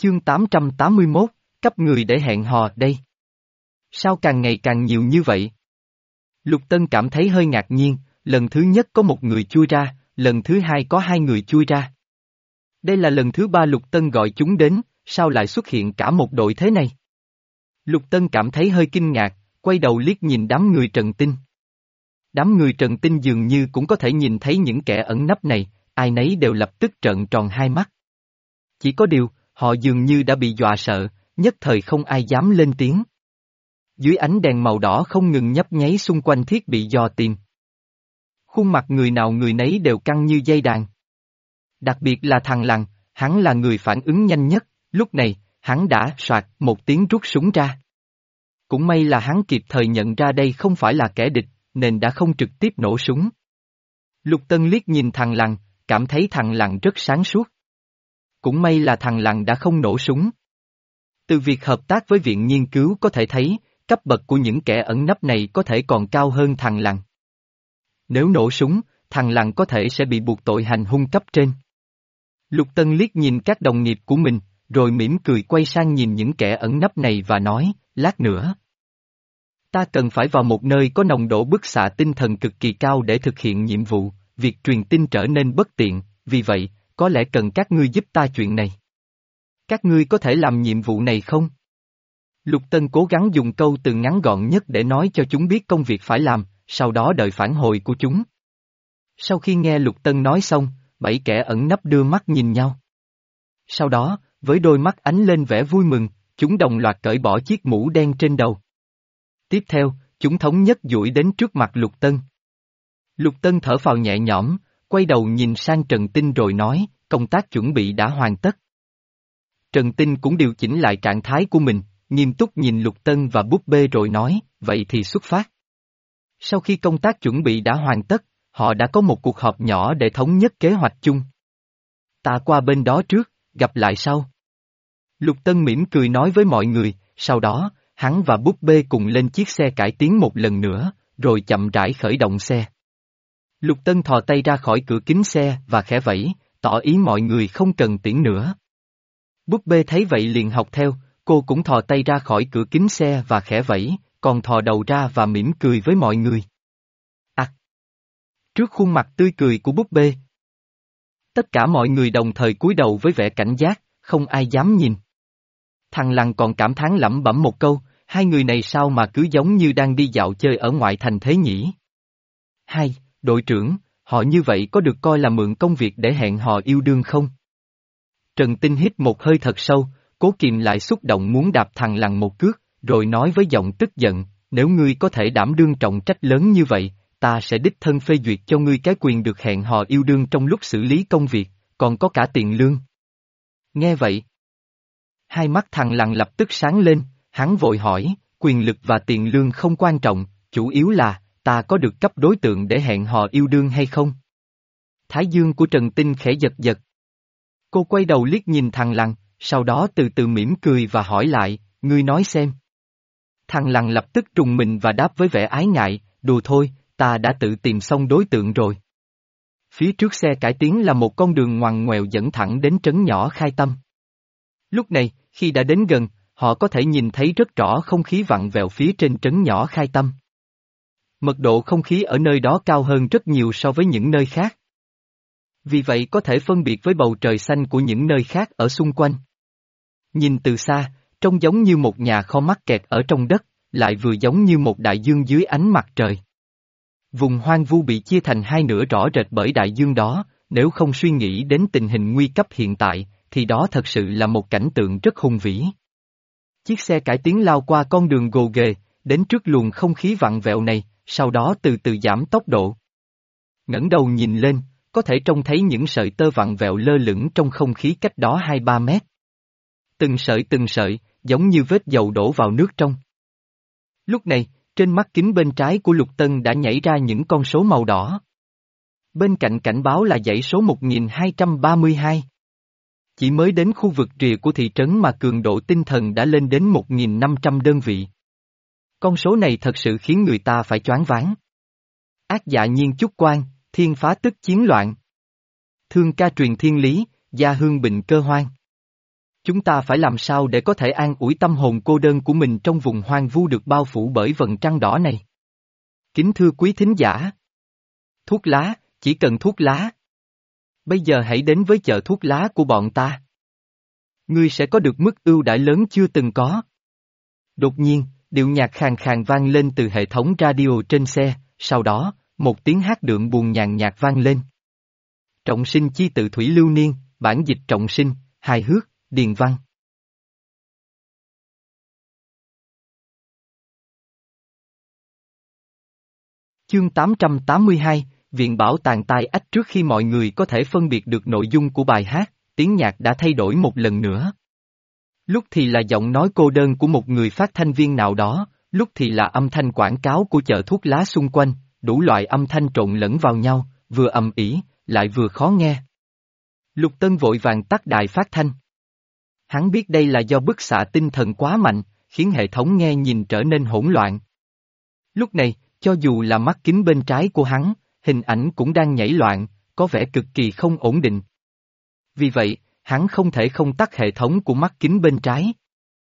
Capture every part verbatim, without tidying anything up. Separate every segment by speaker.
Speaker 1: Chương tám trăm tám mươi mốt, cấp người để hẹn hò đây. Sao càng ngày càng nhiều như vậy? Lục Tân cảm thấy hơi ngạc nhiên, lần thứ nhất có một người chui ra, lần thứ hai có hai người chui ra. Đây là lần thứ ba Lục Tân gọi chúng đến, sao lại xuất hiện cả một đội thế này? Lục Tân cảm thấy hơi kinh ngạc, quay đầu liếc nhìn đám người Trần Tinh. Đám người Trần Tinh dường như cũng có thể nhìn thấy những kẻ ẩn nấp này, ai nấy đều lập tức trợn tròn hai mắt. Chỉ có điều, họ dường như đã bị dọa sợ, nhất thời không ai dám lên tiếng. Dưới ánh đèn màu đỏ không ngừng nhấp nháy xung quanh thiết bị dò tìm. Khuôn mặt người nào người nấy đều căng như dây đàn. Đặc biệt là thằng Lăng, hắn là người phản ứng nhanh nhất, lúc này, hắn đã soạt một tiếng rút súng ra. Cũng may là hắn kịp thời nhận ra đây không phải là kẻ địch, nên đã không trực tiếp nổ súng. Lục Tân liếc nhìn thằng Lăng, cảm thấy thằng Lăng rất sáng suốt. Cũng may là thằng Lăng đã không nổ súng. Từ việc hợp tác với viện nghiên cứu có thể thấy, cấp bậc của những kẻ ẩn nấp này có thể còn cao hơn thằng Lăng. Nếu nổ súng, thằng Lăng có thể sẽ bị buộc tội hành hung cấp trên. Lục Tân liếc nhìn các đồng nghiệp của mình, rồi mỉm cười quay sang nhìn những kẻ ẩn nấp này và nói, lát nữa. Ta cần phải vào một nơi có nồng độ bức xạ tinh thần cực kỳ cao để thực hiện nhiệm vụ, việc truyền tin trở nên bất tiện, vì vậy, có lẽ cần các ngươi giúp ta chuyện này. Các ngươi có thể làm nhiệm vụ này không? Lục Tân cố gắng dùng câu từ ngắn gọn nhất để nói cho chúng biết công việc phải làm, sau đó đợi phản hồi của chúng. Sau khi nghe Lục Tân nói xong, bảy kẻ ẩn nấp đưa mắt nhìn nhau. Sau đó, với đôi mắt ánh lên vẻ vui mừng, chúng đồng loạt cởi bỏ chiếc mũ đen trên đầu. Tiếp theo, chúng thống nhất duỗi đến trước mặt Lục Tân. Lục Tân thở phào nhẹ nhõm, quay đầu nhìn sang Trần Tinh rồi nói, công tác chuẩn bị đã hoàn tất. Trần Tinh cũng điều chỉnh lại trạng thái của mình, nghiêm túc nhìn Lục Tân và búp bê rồi nói, vậy thì xuất phát. Sau khi công tác chuẩn bị đã hoàn tất, họ đã có một cuộc họp nhỏ để thống nhất kế hoạch chung. Ta qua bên đó trước, gặp lại sau. Lục Tân mỉm cười nói với mọi người, sau đó, hắn và búp bê cùng lên chiếc xe cải tiến một lần nữa, rồi chậm rãi khởi động xe. Lục Tân thò tay ra khỏi cửa kính xe và khẽ vẫy, tỏ ý mọi người không cần tiễn nữa. Búp bê thấy vậy liền học theo, cô cũng thò tay ra khỏi cửa kính xe và khẽ vẫy, còn thò đầu ra và mỉm cười với mọi người. À! Trước khuôn mặt tươi cười của búp bê, tất cả mọi người đồng thời cúi đầu với vẻ cảnh giác, không ai dám nhìn. Thằng Lăng còn cảm thán lẩm bẩm một câu, hai người này sao mà cứ giống như đang đi dạo chơi ở ngoại thành thế nhỉ? Hai, đội trưởng, họ như vậy có được coi là mượn công việc để hẹn hò yêu đương không? Trần Tinh hít một hơi thật sâu, cố kìm lại xúc động muốn đạp thằng Lăng một cước, rồi nói với giọng tức giận, nếu ngươi có thể đảm đương trọng trách lớn như vậy, ta sẽ đích thân phê duyệt cho ngươi cái quyền được hẹn hò yêu đương trong lúc xử lý công việc, còn có cả tiền lương. Nghe vậy, hai mắt thằng Lăng lập tức sáng lên, hắn vội hỏi, quyền lực và tiền lương không quan trọng, chủ yếu là, ta có được cấp đối tượng để hẹn hò yêu đương hay không? Thái dương của Trần Tinh khẽ giật giật. Cô quay đầu liếc nhìn thằng Lăng, sau đó từ từ mỉm cười và hỏi lại, ngươi nói xem. Thằng Lăng lập tức trùng mình và đáp với vẻ ái ngại, đùa thôi, ta đã tự tìm xong đối tượng rồi. Phía trước xe cải tiến là một con đường ngoằn ngoèo dẫn thẳng đến trấn nhỏ Khai Tâm. Lúc này, khi đã đến gần, họ có thể nhìn thấy rất rõ không khí vặn vẹo phía trên trấn nhỏ Khai Tâm. Mật độ không khí ở nơi đó cao hơn rất nhiều so với những nơi khác. Vì vậy có thể phân biệt với bầu trời xanh của những nơi khác ở xung quanh. Nhìn từ xa, trông giống như một nhà kho mắc kẹt ở trong đất, lại vừa giống như một đại dương dưới ánh mặt trời. Vùng hoang vu bị chia thành hai nửa rõ rệt bởi đại dương đó, nếu không suy nghĩ đến tình hình nguy cấp hiện tại, thì đó thật sự là một cảnh tượng rất hùng vĩ. Chiếc xe cải tiến lao qua con đường gồ ghề, đến trước luồng không khí vặn vẹo này, sau đó từ từ giảm tốc độ. Ngẩng đầu nhìn lên, có thể trông thấy những sợi tơ vặn vẹo lơ lửng trong không khí cách đó hai ba mét. Từng sợi từng sợi, giống như vết dầu đổ vào nước trong. Lúc này, trên mắt kính bên trái của Lục Tân đã nhảy ra những con số màu đỏ. Bên cạnh cảnh báo là dãy số một nghìn hai trăm ba mươi hai. Chỉ mới đến khu vực rìa của thị trấn mà cường độ tinh thần đã lên đến một nghìn năm trăm đơn vị. Con số này thật sự khiến người ta phải choáng váng. Ác dạ nhiên chúc quan, thiên phá tức chiến loạn. Thương ca truyền thiên lý, gia hương bình cơ hoang. Chúng ta phải làm sao để có thể an ủi tâm hồn cô đơn của mình trong vùng hoang vu được bao phủ bởi vầng trăng đỏ này? Kính thưa quý thính giả. Thuốc lá, chỉ cần thuốc lá. Bây giờ hãy đến với chợ thuốc lá của bọn ta. Ngươi sẽ có được mức ưu đãi lớn chưa từng có. Đột nhiên, điệu nhạc khàn khàn vang lên từ hệ thống radio trên xe, sau đó, một tiếng hát đượm buồn nhàn nhạt vang lên. Trọng sinh chi tự thủy lưu niên, bản dịch trọng sinh, hài hước, điền văn. Chương tám trăm tám mươi hai, Viện Bảo tàng tai ách. Trước khi mọi người có thể phân biệt được nội dung của bài hát, tiếng nhạc đã thay đổi một lần nữa. Lúc thì là giọng nói cô đơn của một người phát thanh viên nào đó, lúc thì là âm thanh quảng cáo của chợ thuốc lá xung quanh, đủ loại âm thanh trộn lẫn vào nhau, vừa ầm ĩ, lại vừa khó nghe. Lục Tân vội vàng tắt đài phát thanh. Hắn biết đây là do bức xạ tinh thần quá mạnh, khiến hệ thống nghe nhìn trở nên hỗn loạn. Lúc này, cho dù là mắt kính bên trái của hắn, hình ảnh cũng đang nhảy loạn, có vẻ cực kỳ không ổn định. Vì vậy, hắn không thể không tắt hệ thống của mắt kính bên trái.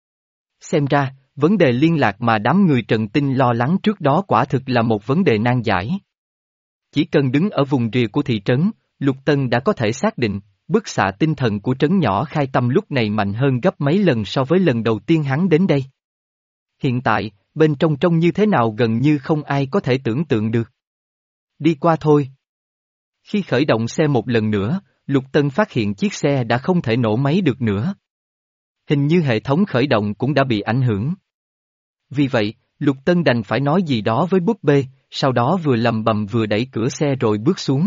Speaker 1: Xem ra, vấn đề liên lạc mà đám người Trần Tinh lo lắng trước đó quả thực là một vấn đề nan giải. Chỉ cần đứng ở vùng rìa của thị trấn, Lục Tân đã có thể xác định, bức xạ tinh thần của trấn nhỏ Khai Tâm lúc này mạnh hơn gấp mấy lần so với lần đầu tiên hắn đến đây. Hiện tại, bên trong trông như thế nào gần như không ai có thể tưởng tượng được. Đi qua thôi. Khi khởi động xe một lần nữa, Lục Tân phát hiện chiếc xe đã không thể nổ máy được nữa. Hình như hệ thống khởi động cũng đã bị ảnh hưởng. Vì vậy, Lục Tân đành phải nói gì đó với búp bê, sau đó vừa lầm bầm vừa đẩy cửa xe rồi bước xuống.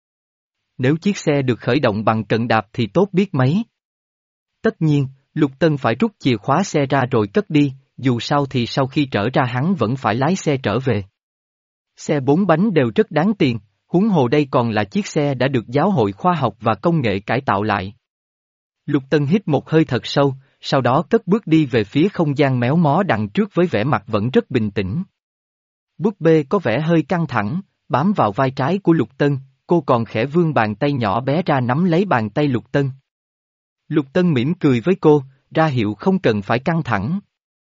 Speaker 1: Nếu chiếc xe được khởi động bằng cận đạp thì tốt biết mấy. Tất nhiên, Lục Tân phải rút chìa khóa xe ra rồi cất đi, dù sao thì sau khi trở ra hắn vẫn phải lái xe trở về. Xe bốn bánh đều rất đáng tiền, huống hồ đây còn là chiếc xe đã được Giáo hội Khoa học và Công nghệ cải tạo lại. Lục Tân hít một hơi thật sâu, sau đó cất bước đi về phía không gian méo mó đằng trước với vẻ mặt vẫn rất bình tĩnh. Búp bê có vẻ hơi căng thẳng, bám vào vai trái của Lục Tân, cô còn khẽ vươn bàn tay nhỏ bé ra nắm lấy bàn tay Lục Tân. Lục Tân mỉm cười với cô, ra hiệu không cần phải căng thẳng.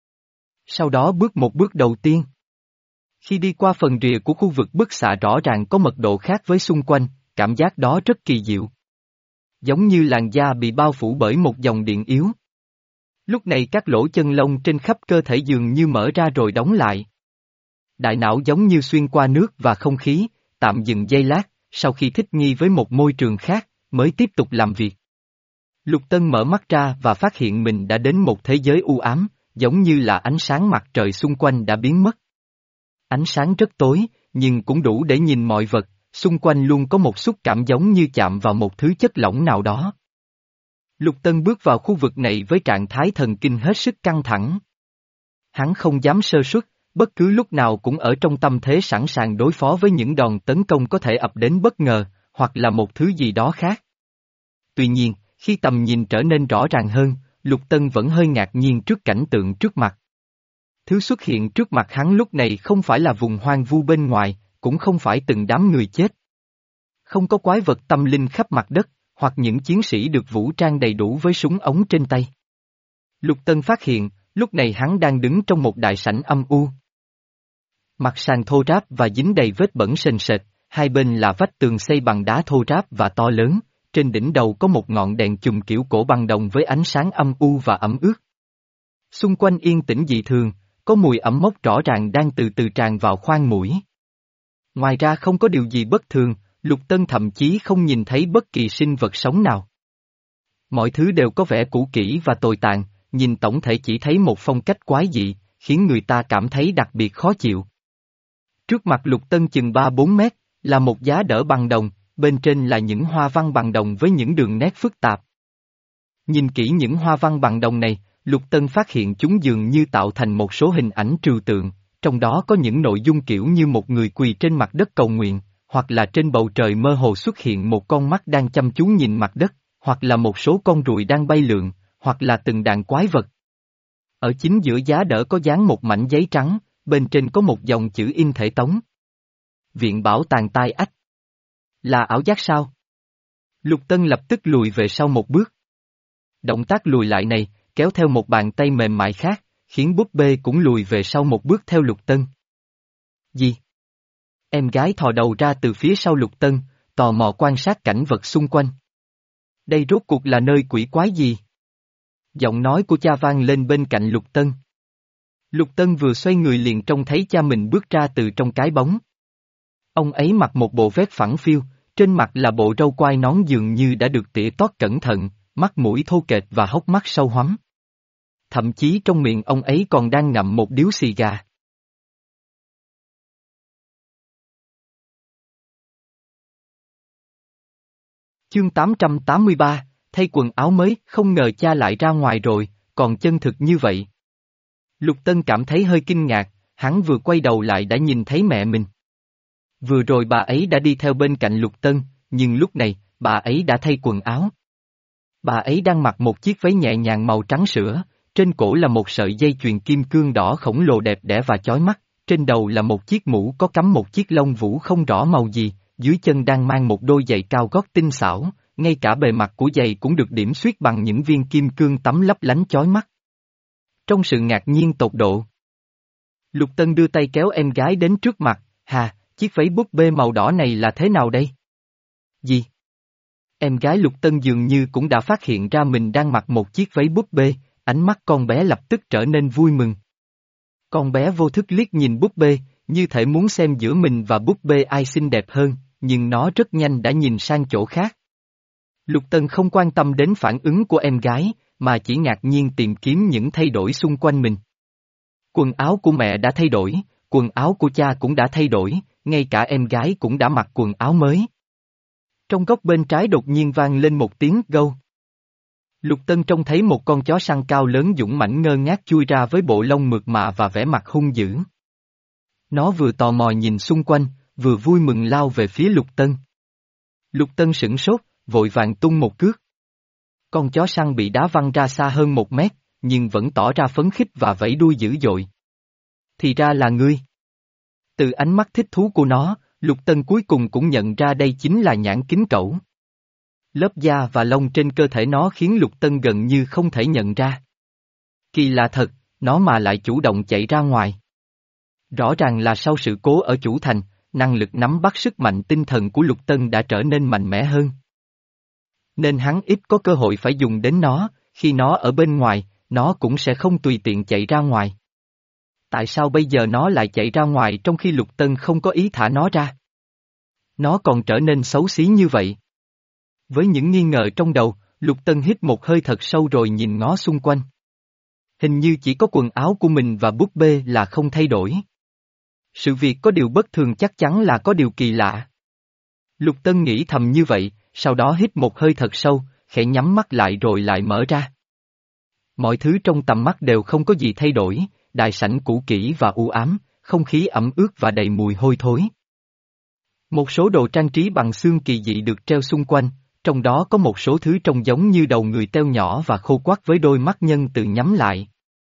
Speaker 1: Sau đó bước một bước đầu tiên. Khi đi qua phần rìa của khu vực bức xạ rõ ràng có mật độ khác với xung quanh, cảm giác đó rất kỳ diệu. Giống như làn da bị bao phủ bởi một dòng điện yếu. Lúc này các lỗ chân lông trên khắp cơ thể dường như mở ra rồi đóng lại. Đại não giống như xuyên qua nước và không khí, tạm dừng giây lát, sau khi thích nghi với một môi trường khác, mới tiếp tục làm việc. Lục Tân mở mắt ra và phát hiện mình đã đến một thế giới u ám, giống như là ánh sáng mặt trời xung quanh đã biến mất. Ánh sáng rất tối, nhưng cũng đủ để nhìn mọi vật, xung quanh luôn có một xúc cảm giống như chạm vào một thứ chất lỏng nào đó. Lục Tân bước vào khu vực này với trạng thái thần kinh hết sức căng thẳng. Hắn không dám sơ suất, bất cứ lúc nào cũng ở trong tâm thế sẵn sàng đối phó với những đòn tấn công có thể ập đến bất ngờ, hoặc là một thứ gì đó khác. Tuy nhiên, khi tầm nhìn trở nên rõ ràng hơn, Lục Tân vẫn hơi ngạc nhiên trước cảnh tượng trước mặt. Thứ xuất hiện trước mặt hắn lúc này không phải là vùng hoang vu bên ngoài, cũng không phải từng đám người chết. Không có quái vật tâm linh khắp mặt đất, hoặc những chiến sĩ được vũ trang đầy đủ với súng ống trên tay. Lục Tân phát hiện, lúc này hắn đang đứng trong một đại sảnh âm u. Mặt sàn thô ráp và dính đầy vết bẩn sền sệt, hai bên là vách tường xây bằng đá thô ráp và to lớn, trên đỉnh đầu có một ngọn đèn chùm kiểu cổ bằng đồng với ánh sáng âm u và ẩm ướt. Xung quanh yên tĩnh dị thường, có mùi ẩm mốc rõ ràng đang từ từ tràn vào khoang mũi. Ngoài ra không có điều gì bất thường, Lục Tân thậm chí không nhìn thấy bất kỳ sinh vật sống nào. Mọi thứ đều có vẻ cũ kỹ và tồi tàn, nhìn tổng thể chỉ thấy một phong cách quái dị, khiến người ta cảm thấy đặc biệt khó chịu. Trước mặt Lục Tân chừng ba bốn mét, là một giá đỡ bằng đồng, bên trên là những hoa văn bằng đồng với những đường nét phức tạp. Nhìn kỹ những hoa văn bằng đồng này, Lục Tân phát hiện chúng dường như tạo thành một số hình ảnh trừu tượng, trong đó có những nội dung kiểu như một người quỳ trên mặt đất cầu nguyện, hoặc là trên bầu trời mơ hồ xuất hiện một con mắt đang chăm chú nhìn mặt đất, hoặc là một số con ruồi đang bay lượn, hoặc là từng đàn quái vật. Ở chính giữa giá đỡ có dán một mảnh giấy trắng, bên trên có một dòng chữ in thể tống. Viện Bảo tàng tai ách. Là ảo giác sao? Lục Tân lập tức lùi về sau một bước. Động tác lùi lại này, kéo theo một bàn tay mềm mại khác, khiến búp bê cũng lùi về sau một bước theo Lục Tân. Gì? Em gái thò đầu ra từ phía sau Lục Tân, tò mò quan sát cảnh vật xung quanh. Đây rốt cuộc là nơi quỷ quái gì? Giọng nói của cha vang lên bên cạnh Lục Tân. Lục Tân vừa xoay người liền trông thấy cha mình bước ra từ trong cái bóng. Ông ấy mặc một bộ vest phẳng phiu, trên mặt là bộ râu quai nón dường như đã được tỉa tót cẩn thận, mắt mũi thô kệch và hốc mắt sâu hoắm. Thậm chí trong miệng ông ấy còn đang ngậm một điếu xì gà. Chương tám trăm tám mươi ba, thay quần áo mới, không ngờ cha lại ra ngoài rồi, còn chân thực như vậy. Lục Tân cảm thấy hơi kinh ngạc, hắn vừa quay đầu lại đã nhìn thấy mẹ mình. Vừa rồi bà ấy đã đi theo bên cạnh Lục Tân, nhưng lúc này, bà ấy đã thay quần áo. Bà ấy đang mặc một chiếc váy nhẹ nhàng màu trắng sữa, trên cổ là một sợi dây chuyền kim cương đỏ khổng lồ đẹp đẽ và chói mắt, trên đầu là một chiếc mũ có cắm một chiếc lông vũ không rõ màu gì, dưới chân đang mang một đôi giày cao gót tinh xảo, ngay cả bề mặt của giày cũng được điểm xuyết bằng những viên kim cương tắm lấp lánh chói mắt. Trong sự ngạc nhiên tột độ, Lục Tân đưa tay kéo em gái đến trước mặt, hà, chiếc váy búp bê màu đỏ này là thế nào đây? Gì? Em gái Lục Tân dường như cũng đã phát hiện ra mình đang mặc một chiếc váy búp bê, ánh mắt con bé lập tức trở nên vui mừng. Con bé vô thức liếc nhìn búp bê, như thể muốn xem giữa mình và búp bê ai xinh đẹp hơn, nhưng nó rất nhanh đã nhìn sang chỗ khác. Lục Tân không quan tâm đến phản ứng của em gái, mà chỉ ngạc nhiên tìm kiếm những thay đổi xung quanh mình. Quần áo của mẹ đã thay đổi, quần áo của cha cũng đã thay đổi, ngay cả em gái cũng đã mặc quần áo mới. Trong góc bên trái đột nhiên vang lên một tiếng gâu. Lục Tân trông thấy một con chó săn cao lớn dũng mãnh ngơ ngác chui ra với bộ lông mượt mà và vẻ mặt hung dữ. Nó vừa tò mò nhìn xung quanh, vừa vui mừng lao về phía Lục Tân. Lục Tân sửng sốt, vội vàng tung một cước. Con chó săn bị đá văng ra xa hơn một mét, nhưng vẫn tỏ ra phấn khích và vẫy đuôi dữ dội. Thì ra là ngươi. Từ ánh mắt thích thú của nó, Lục Tân cuối cùng cũng nhận ra đây chính là nhãn kính cẩu. Lớp da và lông trên cơ thể nó khiến Lục Tân gần như không thể nhận ra. Kỳ lạ thật, nó mà lại chủ động chạy ra ngoài. Rõ ràng là sau sự cố ở chủ thành, năng lực nắm bắt sức mạnh tinh thần của Lục Tân đã trở nên mạnh mẽ hơn. Nên hắn ít có cơ hội phải dùng đến nó, khi nó ở bên ngoài, nó cũng sẽ không tùy tiện chạy ra ngoài. Tại sao bây giờ nó lại chạy ra ngoài trong khi Lục Tân không có ý thả nó ra? Nó còn trở nên xấu xí như vậy. Với những nghi ngờ trong đầu, Lục Tân hít một hơi thật sâu rồi nhìn ngó xung quanh. Hình như chỉ có quần áo của mình và búp bê là không thay đổi. Sự việc có điều bất thường chắc chắn là có điều kỳ lạ. Lục Tân nghĩ thầm như vậy, sau đó hít một hơi thật sâu, khẽ nhắm mắt lại rồi lại mở ra. Mọi thứ trong tầm mắt đều không có gì thay đổi, đại sảnh cũ kỹ và u ám, không khí ẩm ướt và đầy mùi hôi thối. Một số đồ trang trí bằng xương kỳ dị được treo xung quanh, trong đó có một số thứ trông giống như đầu người teo nhỏ và khô quắt với đôi mắt nhân từ nhắm lại.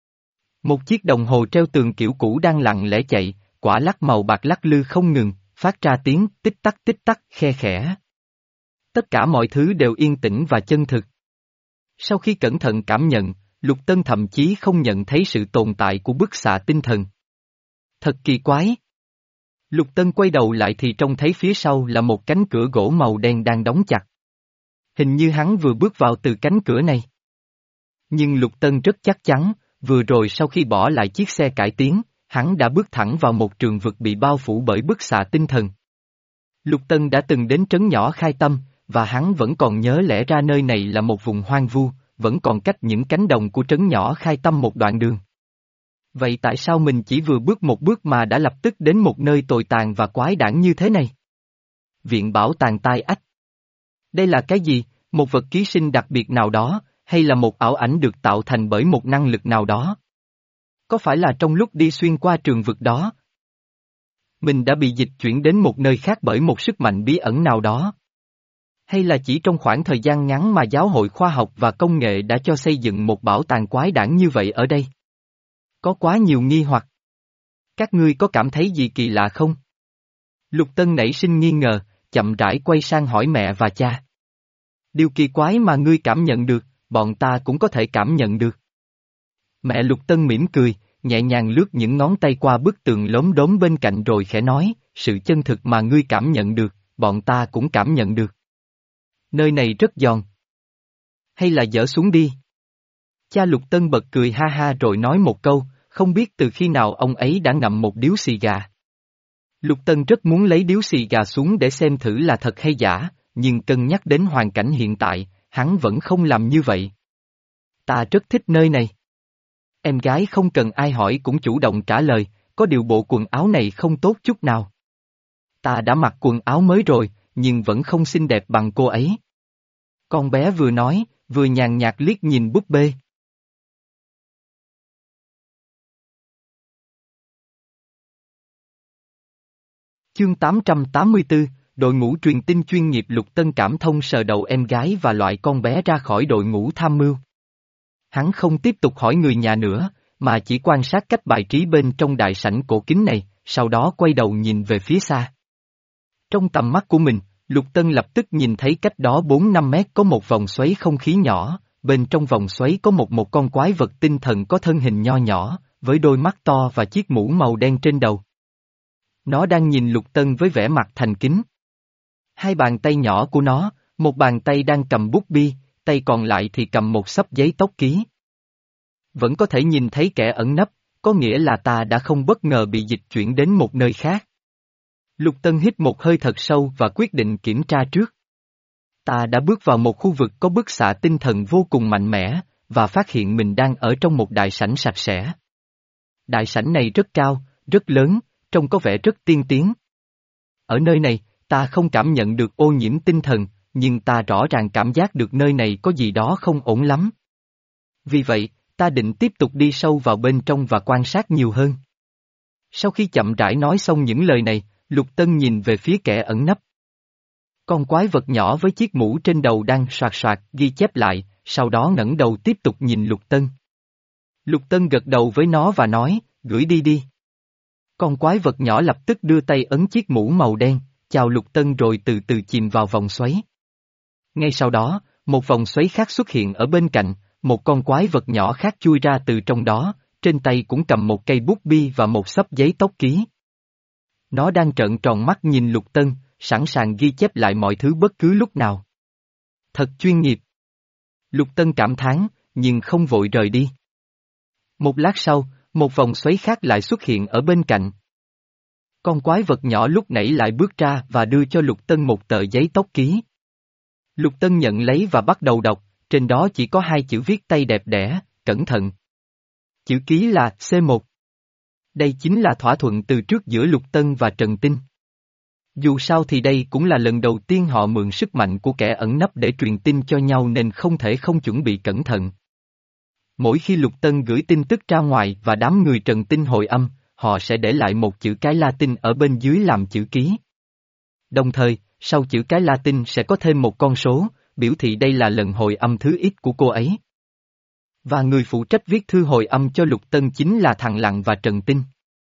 Speaker 1: Một chiếc đồng hồ treo tường kiểu cũ đang lặng lẽ chạy, quả lắc màu bạc lắc lư không ngừng, phát ra tiếng tích tắc tích tắc khe khẽ. Tất cả mọi thứ đều yên tĩnh và chân thực. Sau khi cẩn thận cảm nhận, Lục Tân thậm chí không nhận thấy sự tồn tại của bức xạ tinh thần. Thật kỳ quái. Lục Tân quay đầu lại thì trông thấy phía sau là một cánh cửa gỗ màu đen đang đóng chặt. Hình như hắn vừa bước vào từ cánh cửa này. Nhưng Lục Tân rất chắc chắn, vừa rồi sau khi bỏ lại chiếc xe cải tiến, hắn đã bước thẳng vào một trường vực bị bao phủ bởi bức xạ tinh thần. Lục Tân đã từng đến trấn nhỏ Khai Tâm, và hắn vẫn còn nhớ lẽ ra nơi này là một vùng hoang vu, vẫn còn cách những cánh đồng của trấn nhỏ Khai Tâm một đoạn đường. Vậy tại sao mình chỉ vừa bước một bước mà đã lập tức đến một nơi tồi tàn và quái đản như thế này? Viện bảo tàng tai ách. Đây là cái gì, một vật ký sinh đặc biệt nào đó, hay là một ảo ảnh được tạo thành bởi một năng lực nào đó? Có phải là trong lúc đi xuyên qua trường vực đó, mình đã bị dịch chuyển đến một nơi khác bởi một sức mạnh bí ẩn nào đó? Hay là chỉ trong khoảng thời gian ngắn mà Giáo hội Khoa học và Công nghệ đã cho xây dựng một bảo tàng quái đản như vậy ở đây? Có quá nhiều nghi hoặc. Các ngươi có cảm thấy gì kỳ lạ không? Lục Tân nảy sinh nghi ngờ, chậm rãi quay sang hỏi mẹ và cha. Điều kỳ quái mà ngươi cảm nhận được, bọn ta cũng có thể cảm nhận được. Mẹ Lục Tân mỉm cười, nhẹ nhàng lướt những ngón tay qua bức tường lốm đốm bên cạnh rồi khẽ nói, sự chân thực mà ngươi cảm nhận được, bọn ta cũng cảm nhận được. Nơi này rất giòn. Hay là dỡ xuống đi? Cha Lục Tân bật cười ha ha rồi nói một câu, không biết từ khi nào ông ấy đã ngậm một điếu xì gà. Lục Tân rất muốn lấy điếu xì gà xuống để xem thử là thật hay giả, nhưng cân nhắc đến hoàn cảnh hiện tại, hắn vẫn không làm như vậy. Ta rất thích nơi này. Em gái không cần ai hỏi cũng chủ động trả lời, có điều bộ quần áo này không tốt chút nào. Ta đã mặc quần áo mới rồi, nhưng vẫn không xinh đẹp bằng cô ấy. Con bé vừa nói, vừa nhàn nhạt liếc nhìn búp bê. Chương tám trăm tám mươi tư, đội ngũ truyền tin chuyên nghiệp Lục Tân cảm thông sờ đầu em gái và loại con bé ra khỏi đội ngũ tham mưu. Hắn không tiếp tục hỏi người nhà nữa, mà chỉ quan sát cách bài trí bên trong đại sảnh cổ kính này, sau đó quay đầu nhìn về phía xa. Trong tầm mắt của mình, Lục Tân lập tức nhìn thấy cách đó bốn năm mét có một vòng xoáy không khí nhỏ, bên trong vòng xoáy có một một con quái vật tinh thần có thân hình nho nhỏ, với đôi mắt to và chiếc mũ màu đen trên đầu. Nó đang nhìn Lục Tân với vẻ mặt thành kính. Hai bàn tay nhỏ của nó, một bàn tay đang cầm bút bi, tay còn lại thì cầm một xấp giấy tốc ký. Vẫn có thể nhìn thấy kẻ ẩn nấp, có nghĩa là ta đã không bất ngờ bị dịch chuyển đến một nơi khác. Lục Tân hít một hơi thật sâu và quyết định kiểm tra trước. Ta đã bước vào một khu vực có bức xạ tinh thần vô cùng mạnh mẽ, và phát hiện mình đang ở trong một đại sảnh sạch sẽ. Đại sảnh này rất cao, rất lớn, trông có vẻ rất tiên tiến. Ở nơi này, ta không cảm nhận được ô nhiễm tinh thần, nhưng ta rõ ràng cảm giác được nơi này có gì đó không ổn lắm. Vì vậy, ta định tiếp tục đi sâu vào bên trong và quan sát nhiều hơn. Sau khi chậm rãi nói xong những lời này, Lục Tân nhìn về phía kẻ ẩn nấp. Con quái vật nhỏ với chiếc mũ trên đầu đang soạt soạt ghi chép lại, sau đó ngẩng đầu tiếp tục nhìn Lục Tân. Lục Tân gật đầu với nó và nói, gửi đi đi. Con quái vật nhỏ lập tức đưa tay ấn chiếc mũ màu đen, chào Lục Tân rồi từ từ chìm vào vòng xoáy. Ngay sau đó, một vòng xoáy khác xuất hiện ở bên cạnh, một con quái vật nhỏ khác chui ra từ trong đó, trên tay cũng cầm một cây bút bi và một xấp giấy tốc ký. Nó đang trợn tròn mắt nhìn Lục Tân, sẵn sàng ghi chép lại mọi thứ bất cứ lúc nào. Thật chuyên nghiệp. Lục Tân cảm thán, nhưng không vội rời đi. Một lát sau, một vòng xoáy khác lại xuất hiện ở bên cạnh. Con quái vật nhỏ lúc nãy lại bước ra và đưa cho Lục Tân một tờ giấy tốc ký. Lục Tân nhận lấy và bắt đầu đọc, trên đó chỉ có hai chữ viết tay đẹp đẽ, cẩn thận. Chữ ký là xê một. Đây chính là thỏa thuận từ trước giữa Lục Tân và Trần Tinh. Dù sao thì đây cũng là lần đầu tiên họ mượn sức mạnh của kẻ ẩn nấp để truyền tin cho nhau nên không thể không chuẩn bị cẩn thận. Mỗi khi Lục Tân gửi tin tức ra ngoài và đám người Trần Tinh hồi âm, họ sẽ để lại một chữ cái Latin ở bên dưới làm chữ ký. Đồng thời, sau chữ cái Latin sẽ có thêm một con số, biểu thị đây là lần hồi âm thứ ít của cô ấy. Và người phụ trách viết thư hồi âm cho Lục Tân chính là thằng Lặng và Trần Tinh.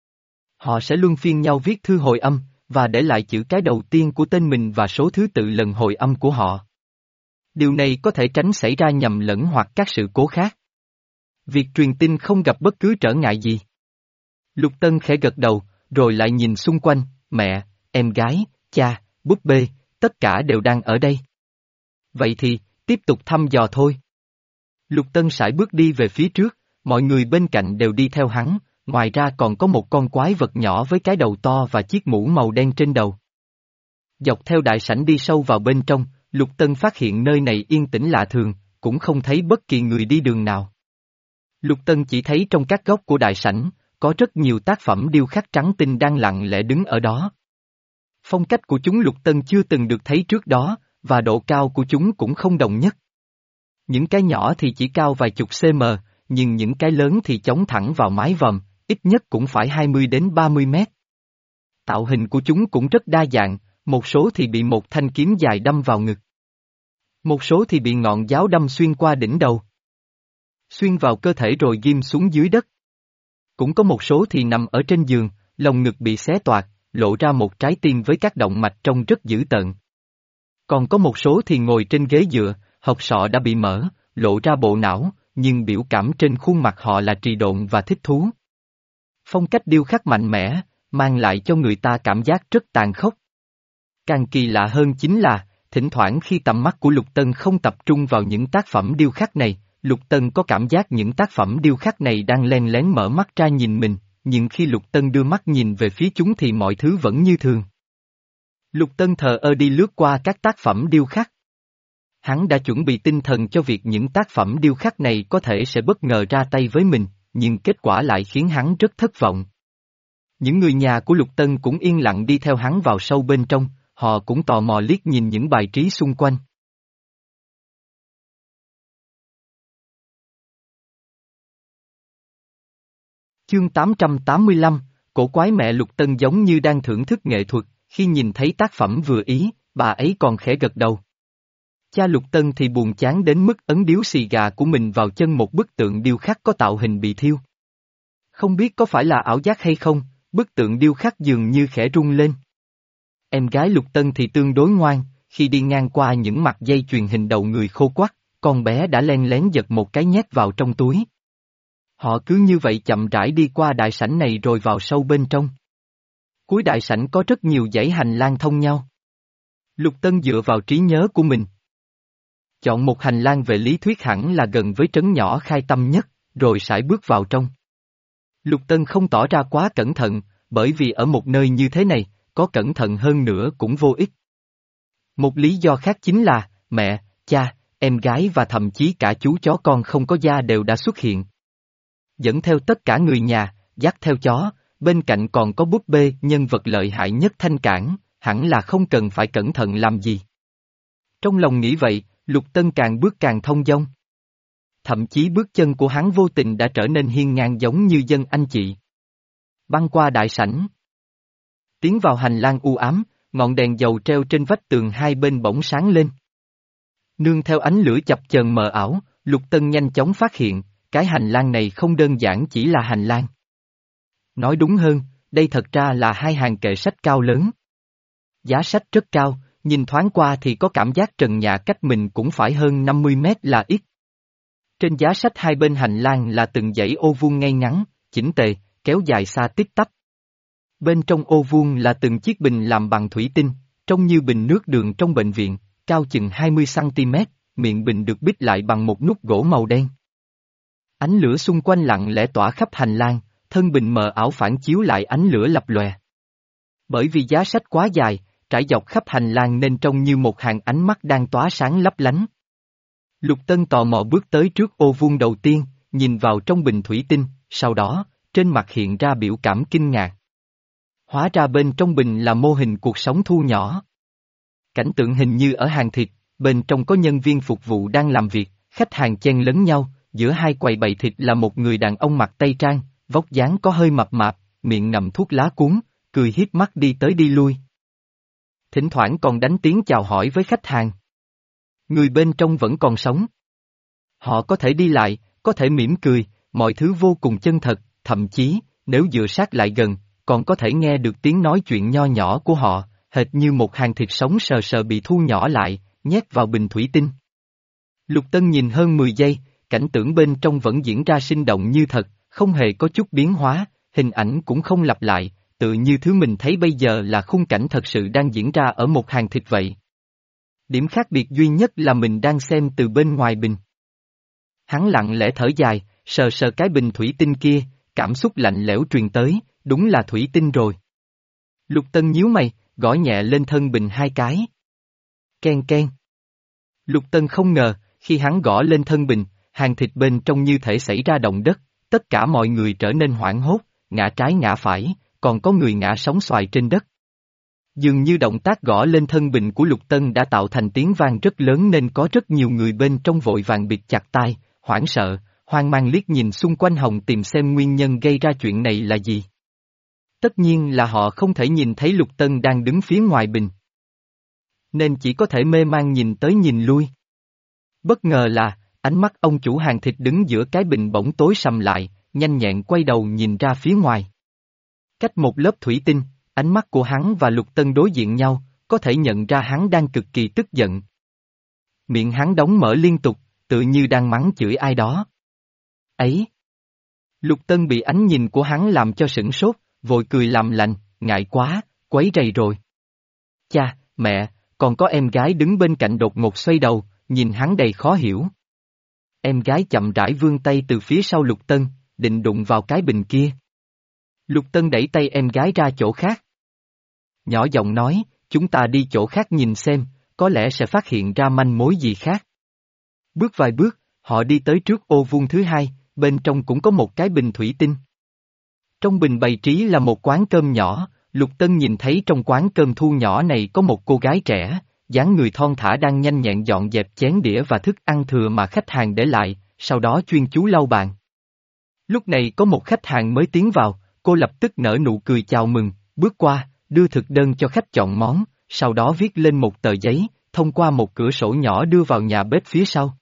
Speaker 1: Họ sẽ luân phiên nhau viết thư hồi âm, và để lại chữ cái đầu tiên của tên mình và số thứ tự lần hồi âm của họ. Điều này có thể tránh xảy ra nhầm lẫn hoặc các sự cố khác. Việc truyền tin không gặp bất cứ trở ngại gì. Lục Tân khẽ gật đầu, rồi lại nhìn xung quanh, mẹ, em gái, cha, búp bê, tất cả đều đang ở đây. Vậy thì, tiếp tục thăm dò thôi. Lục Tân sải bước đi về phía trước, mọi người bên cạnh đều đi theo hắn, ngoài ra còn có một con quái vật nhỏ với cái đầu to và chiếc mũ màu đen trên đầu. Dọc theo đại sảnh đi sâu vào bên trong, Lục Tân phát hiện nơi này yên tĩnh lạ thường, cũng không thấy bất kỳ người đi đường nào. Lục Tân chỉ thấy trong các góc của đại sảnh, có rất nhiều tác phẩm điêu khắc trắng tinh đang lặng lẽ đứng ở đó. Phong cách của chúng Lục Tân chưa từng được thấy trước đó, và độ cao của chúng cũng không đồng nhất. Những cái nhỏ thì chỉ cao vài chục cm, nhưng những cái lớn thì chống thẳng vào mái vòm, ít nhất cũng phải hai mươi đến ba mươi mét. Tạo hình của chúng cũng rất đa dạng, một số thì bị một thanh kiếm dài đâm vào ngực. Một số thì bị ngọn giáo đâm xuyên qua đỉnh đầu. Xuyên vào cơ thể rồi ghim xuống dưới đất. Cũng có một số thì nằm ở trên giường, lồng ngực bị xé toạc, lộ ra một trái tim với các động mạch trông rất dữ tợn. Còn có một số thì ngồi trên ghế dựa, hộc sọ đã bị mở, lộ ra bộ não, nhưng biểu cảm trên khuôn mặt họ là trì độn và thích thú. Phong cách điêu khắc mạnh mẽ, mang lại cho người ta cảm giác rất tàn khốc. Càng kỳ lạ hơn chính là, thỉnh thoảng khi tầm mắt của Lục Tân không tập trung vào những tác phẩm điêu khắc này, Lục Tân có cảm giác những tác phẩm điêu khắc này đang len lén mở mắt ra nhìn mình, nhưng khi Lục Tân đưa mắt nhìn về phía chúng thì mọi thứ vẫn như thường. Lục Tân thờ ơ đi lướt qua các tác phẩm điêu khắc. Hắn đã chuẩn bị tinh thần cho việc những tác phẩm điêu khắc này có thể sẽ bất ngờ ra tay với mình, nhưng kết quả lại khiến hắn rất thất vọng. Những người nhà của Lục Tân cũng yên lặng đi theo hắn vào sâu bên trong, họ cũng tò mò liếc nhìn những bài trí xung quanh. Chương tám trăm tám mươi lăm, cổ quái mẹ Lục Tân giống như đang thưởng thức nghệ thuật, khi nhìn thấy tác phẩm vừa ý, bà ấy còn khẽ gật đầu. Cha Lục Tân thì buồn chán đến mức ấn điếu xì gà của mình vào chân một bức tượng điêu khắc có tạo hình bị thiêu. Không biết có phải là ảo giác hay không, bức tượng điêu khắc dường như khẽ rung lên. Em gái Lục Tân thì tương đối ngoan, khi đi ngang qua những mặt dây chuyền hình đầu người khô quắt, con bé đã len lén giật một cái nhét vào trong túi. Họ cứ như vậy chậm rãi đi qua đại sảnh này rồi vào sâu bên trong. Cuối đại sảnh có rất nhiều dãy hành lang thông nhau. Lục Tân dựa vào trí nhớ của mình. Chọn một hành lang về lý thuyết hẳn là gần với trấn nhỏ Khai Tâm nhất, rồi sải bước vào trong. Lục Tân không tỏ ra quá cẩn thận, bởi vì ở một nơi như thế này, có cẩn thận hơn nữa cũng vô ích. Một lý do khác chính là, mẹ, cha, em gái và thậm chí cả chú chó con không có da đều đã xuất hiện. Dẫn theo tất cả người nhà, dắt theo chó, bên cạnh còn có búp bê nhân vật lợi hại nhất Thanh Cảng, hẳn là không cần phải cẩn thận làm gì. Trong lòng nghĩ vậy, Lục Tân càng bước càng thông dong. Thậm chí bước chân của hắn vô tình đã trở nên hiên ngang giống như dân anh chị. Băng qua đại sảnh. Tiến vào hành lang u ám, ngọn đèn dầu treo trên vách tường hai bên bỗng sáng lên. Nương theo ánh lửa chập chờn mờ ảo, Lục Tân nhanh chóng phát hiện, cái hành lang này không đơn giản chỉ là hành lang. Nói đúng hơn, đây thật ra là hai hàng kệ sách cao lớn. Giá sách rất cao, nhìn thoáng qua thì có cảm giác trần nhà cách mình cũng phải hơn năm mươi mét là ít. Trên giá sách hai bên hành lang là từng dãy ô vuông ngay ngắn, chỉnh tề, kéo dài xa tít tắp. Bên trong ô vuông là từng chiếc bình làm bằng thủy tinh, trông như bình nước đường trong bệnh viện, cao chừng hai mươi xăng-ti-mét, miệng bình được bít lại bằng một nút gỗ màu đen. Ánh lửa xung quanh lặng lẽ tỏa khắp hành lang, thân bình mờ ảo phản chiếu lại ánh lửa lập lòe. Bởi vì giá sách quá dài, trải dọc khắp hành lang nên trông như một hàng ánh mắt đang tỏa sáng lấp lánh. Lục Tân tò mò bước tới trước ô vuông đầu tiên, nhìn vào trong bình thủy tinh, sau đó, trên mặt hiện ra biểu cảm kinh ngạc. Hóa ra bên trong bình là mô hình cuộc sống thu nhỏ. Cảnh tượng hình như ở hàng thịt, bên trong có nhân viên phục vụ đang làm việc, khách hàng chen lấn nhau, giữa hai quầy bày thịt là một người đàn ông mặc tây trang, vóc dáng có hơi mập mạp, miệng ngậm thuốc lá cuốn, cười hiếp mắt đi tới đi lui. Thỉnh thoảng còn đánh tiếng chào hỏi với khách hàng. Người bên trong vẫn còn sống. Họ có thể đi lại, có thể mỉm cười, mọi thứ vô cùng chân thật, thậm chí, nếu dựa sát lại gần, còn có thể nghe được tiếng nói chuyện nho nhỏ của họ, hệt như một hàng thịt sống sờ sờ bị thu nhỏ lại, nhét vào bình thủy tinh. Lục Tân nhìn hơn mười giây, cảnh tượng bên trong vẫn diễn ra sinh động như thật, không hề có chút biến hóa, hình ảnh cũng không lặp lại, tự như thứ mình thấy bây giờ là khung cảnh thật sự đang diễn ra ở một hàng thịt vậy. Điểm khác biệt duy nhất là mình đang xem từ bên ngoài bình. Hắn lặng lẽ thở dài, sờ sờ cái bình thủy tinh kia, cảm xúc lạnh lẽo truyền tới, đúng là thủy tinh rồi. Lục Tân nhíu mày, gõ nhẹ lên thân bình hai cái. Ken ken. Lục Tân không ngờ, khi hắn gõ lên thân bình, hàng thịt bên trong như thể xảy ra động đất, tất cả mọi người trở nên hoảng hốt, ngã trái ngã phải, còn có người ngã sóng xoài trên đất. Dường như động tác gõ lên thân bình của Lục Tân đã tạo thành tiếng vang rất lớn nên có rất nhiều người bên trong vội vàng bịt chặt tai, hoảng sợ, hoang mang liếc nhìn xung quanh hòng tìm xem nguyên nhân gây ra chuyện này là gì. Tất nhiên là họ không thể nhìn thấy Lục Tân đang đứng phía ngoài bình. Nên chỉ có thể mê man nhìn tới nhìn lui. Bất ngờ là, ánh mắt ông chủ hàng thịt đứng giữa cái bình bỗng tối sầm lại, nhanh nhẹn quay đầu nhìn ra phía ngoài. Cách một lớp thủy tinh, ánh mắt của hắn và Lục Tân đối diện nhau, có thể nhận ra hắn đang cực kỳ tức giận. Miệng hắn đóng mở liên tục, tự như đang mắng chửi ai đó. Ấy! Lục Tân bị ánh nhìn của hắn làm cho sửng sốt, vội cười làm lành, ngại quá, quấy rầy rồi. Cha, mẹ, còn có em gái đứng bên cạnh đột ngột xoay đầu, nhìn hắn đầy khó hiểu. Em gái chậm rãi vươn tay từ phía sau Lục Tân, định đụng vào cái bình kia. Lục Tân đẩy tay em gái ra chỗ khác. Nhỏ giọng nói, chúng ta đi chỗ khác nhìn xem, có lẽ sẽ phát hiện ra manh mối gì khác. Bước vài bước, họ đi tới trước ô vuông thứ hai, bên trong cũng có một cái bình thủy tinh. Trong bình bày trí là một quán cơm nhỏ, Lục Tân nhìn thấy trong quán cơm thu nhỏ này có một cô gái trẻ, dáng người thon thả đang nhanh nhẹn dọn dẹp chén đĩa và thức ăn thừa mà khách hàng để lại, sau đó chuyên chú lau bàn. Lúc này có một khách hàng mới tiến vào, cô lập tức nở nụ cười chào mừng, bước qua, đưa thực đơn cho khách chọn món, sau đó viết lên một tờ giấy, thông qua một cửa sổ nhỏ đưa vào nhà bếp phía sau.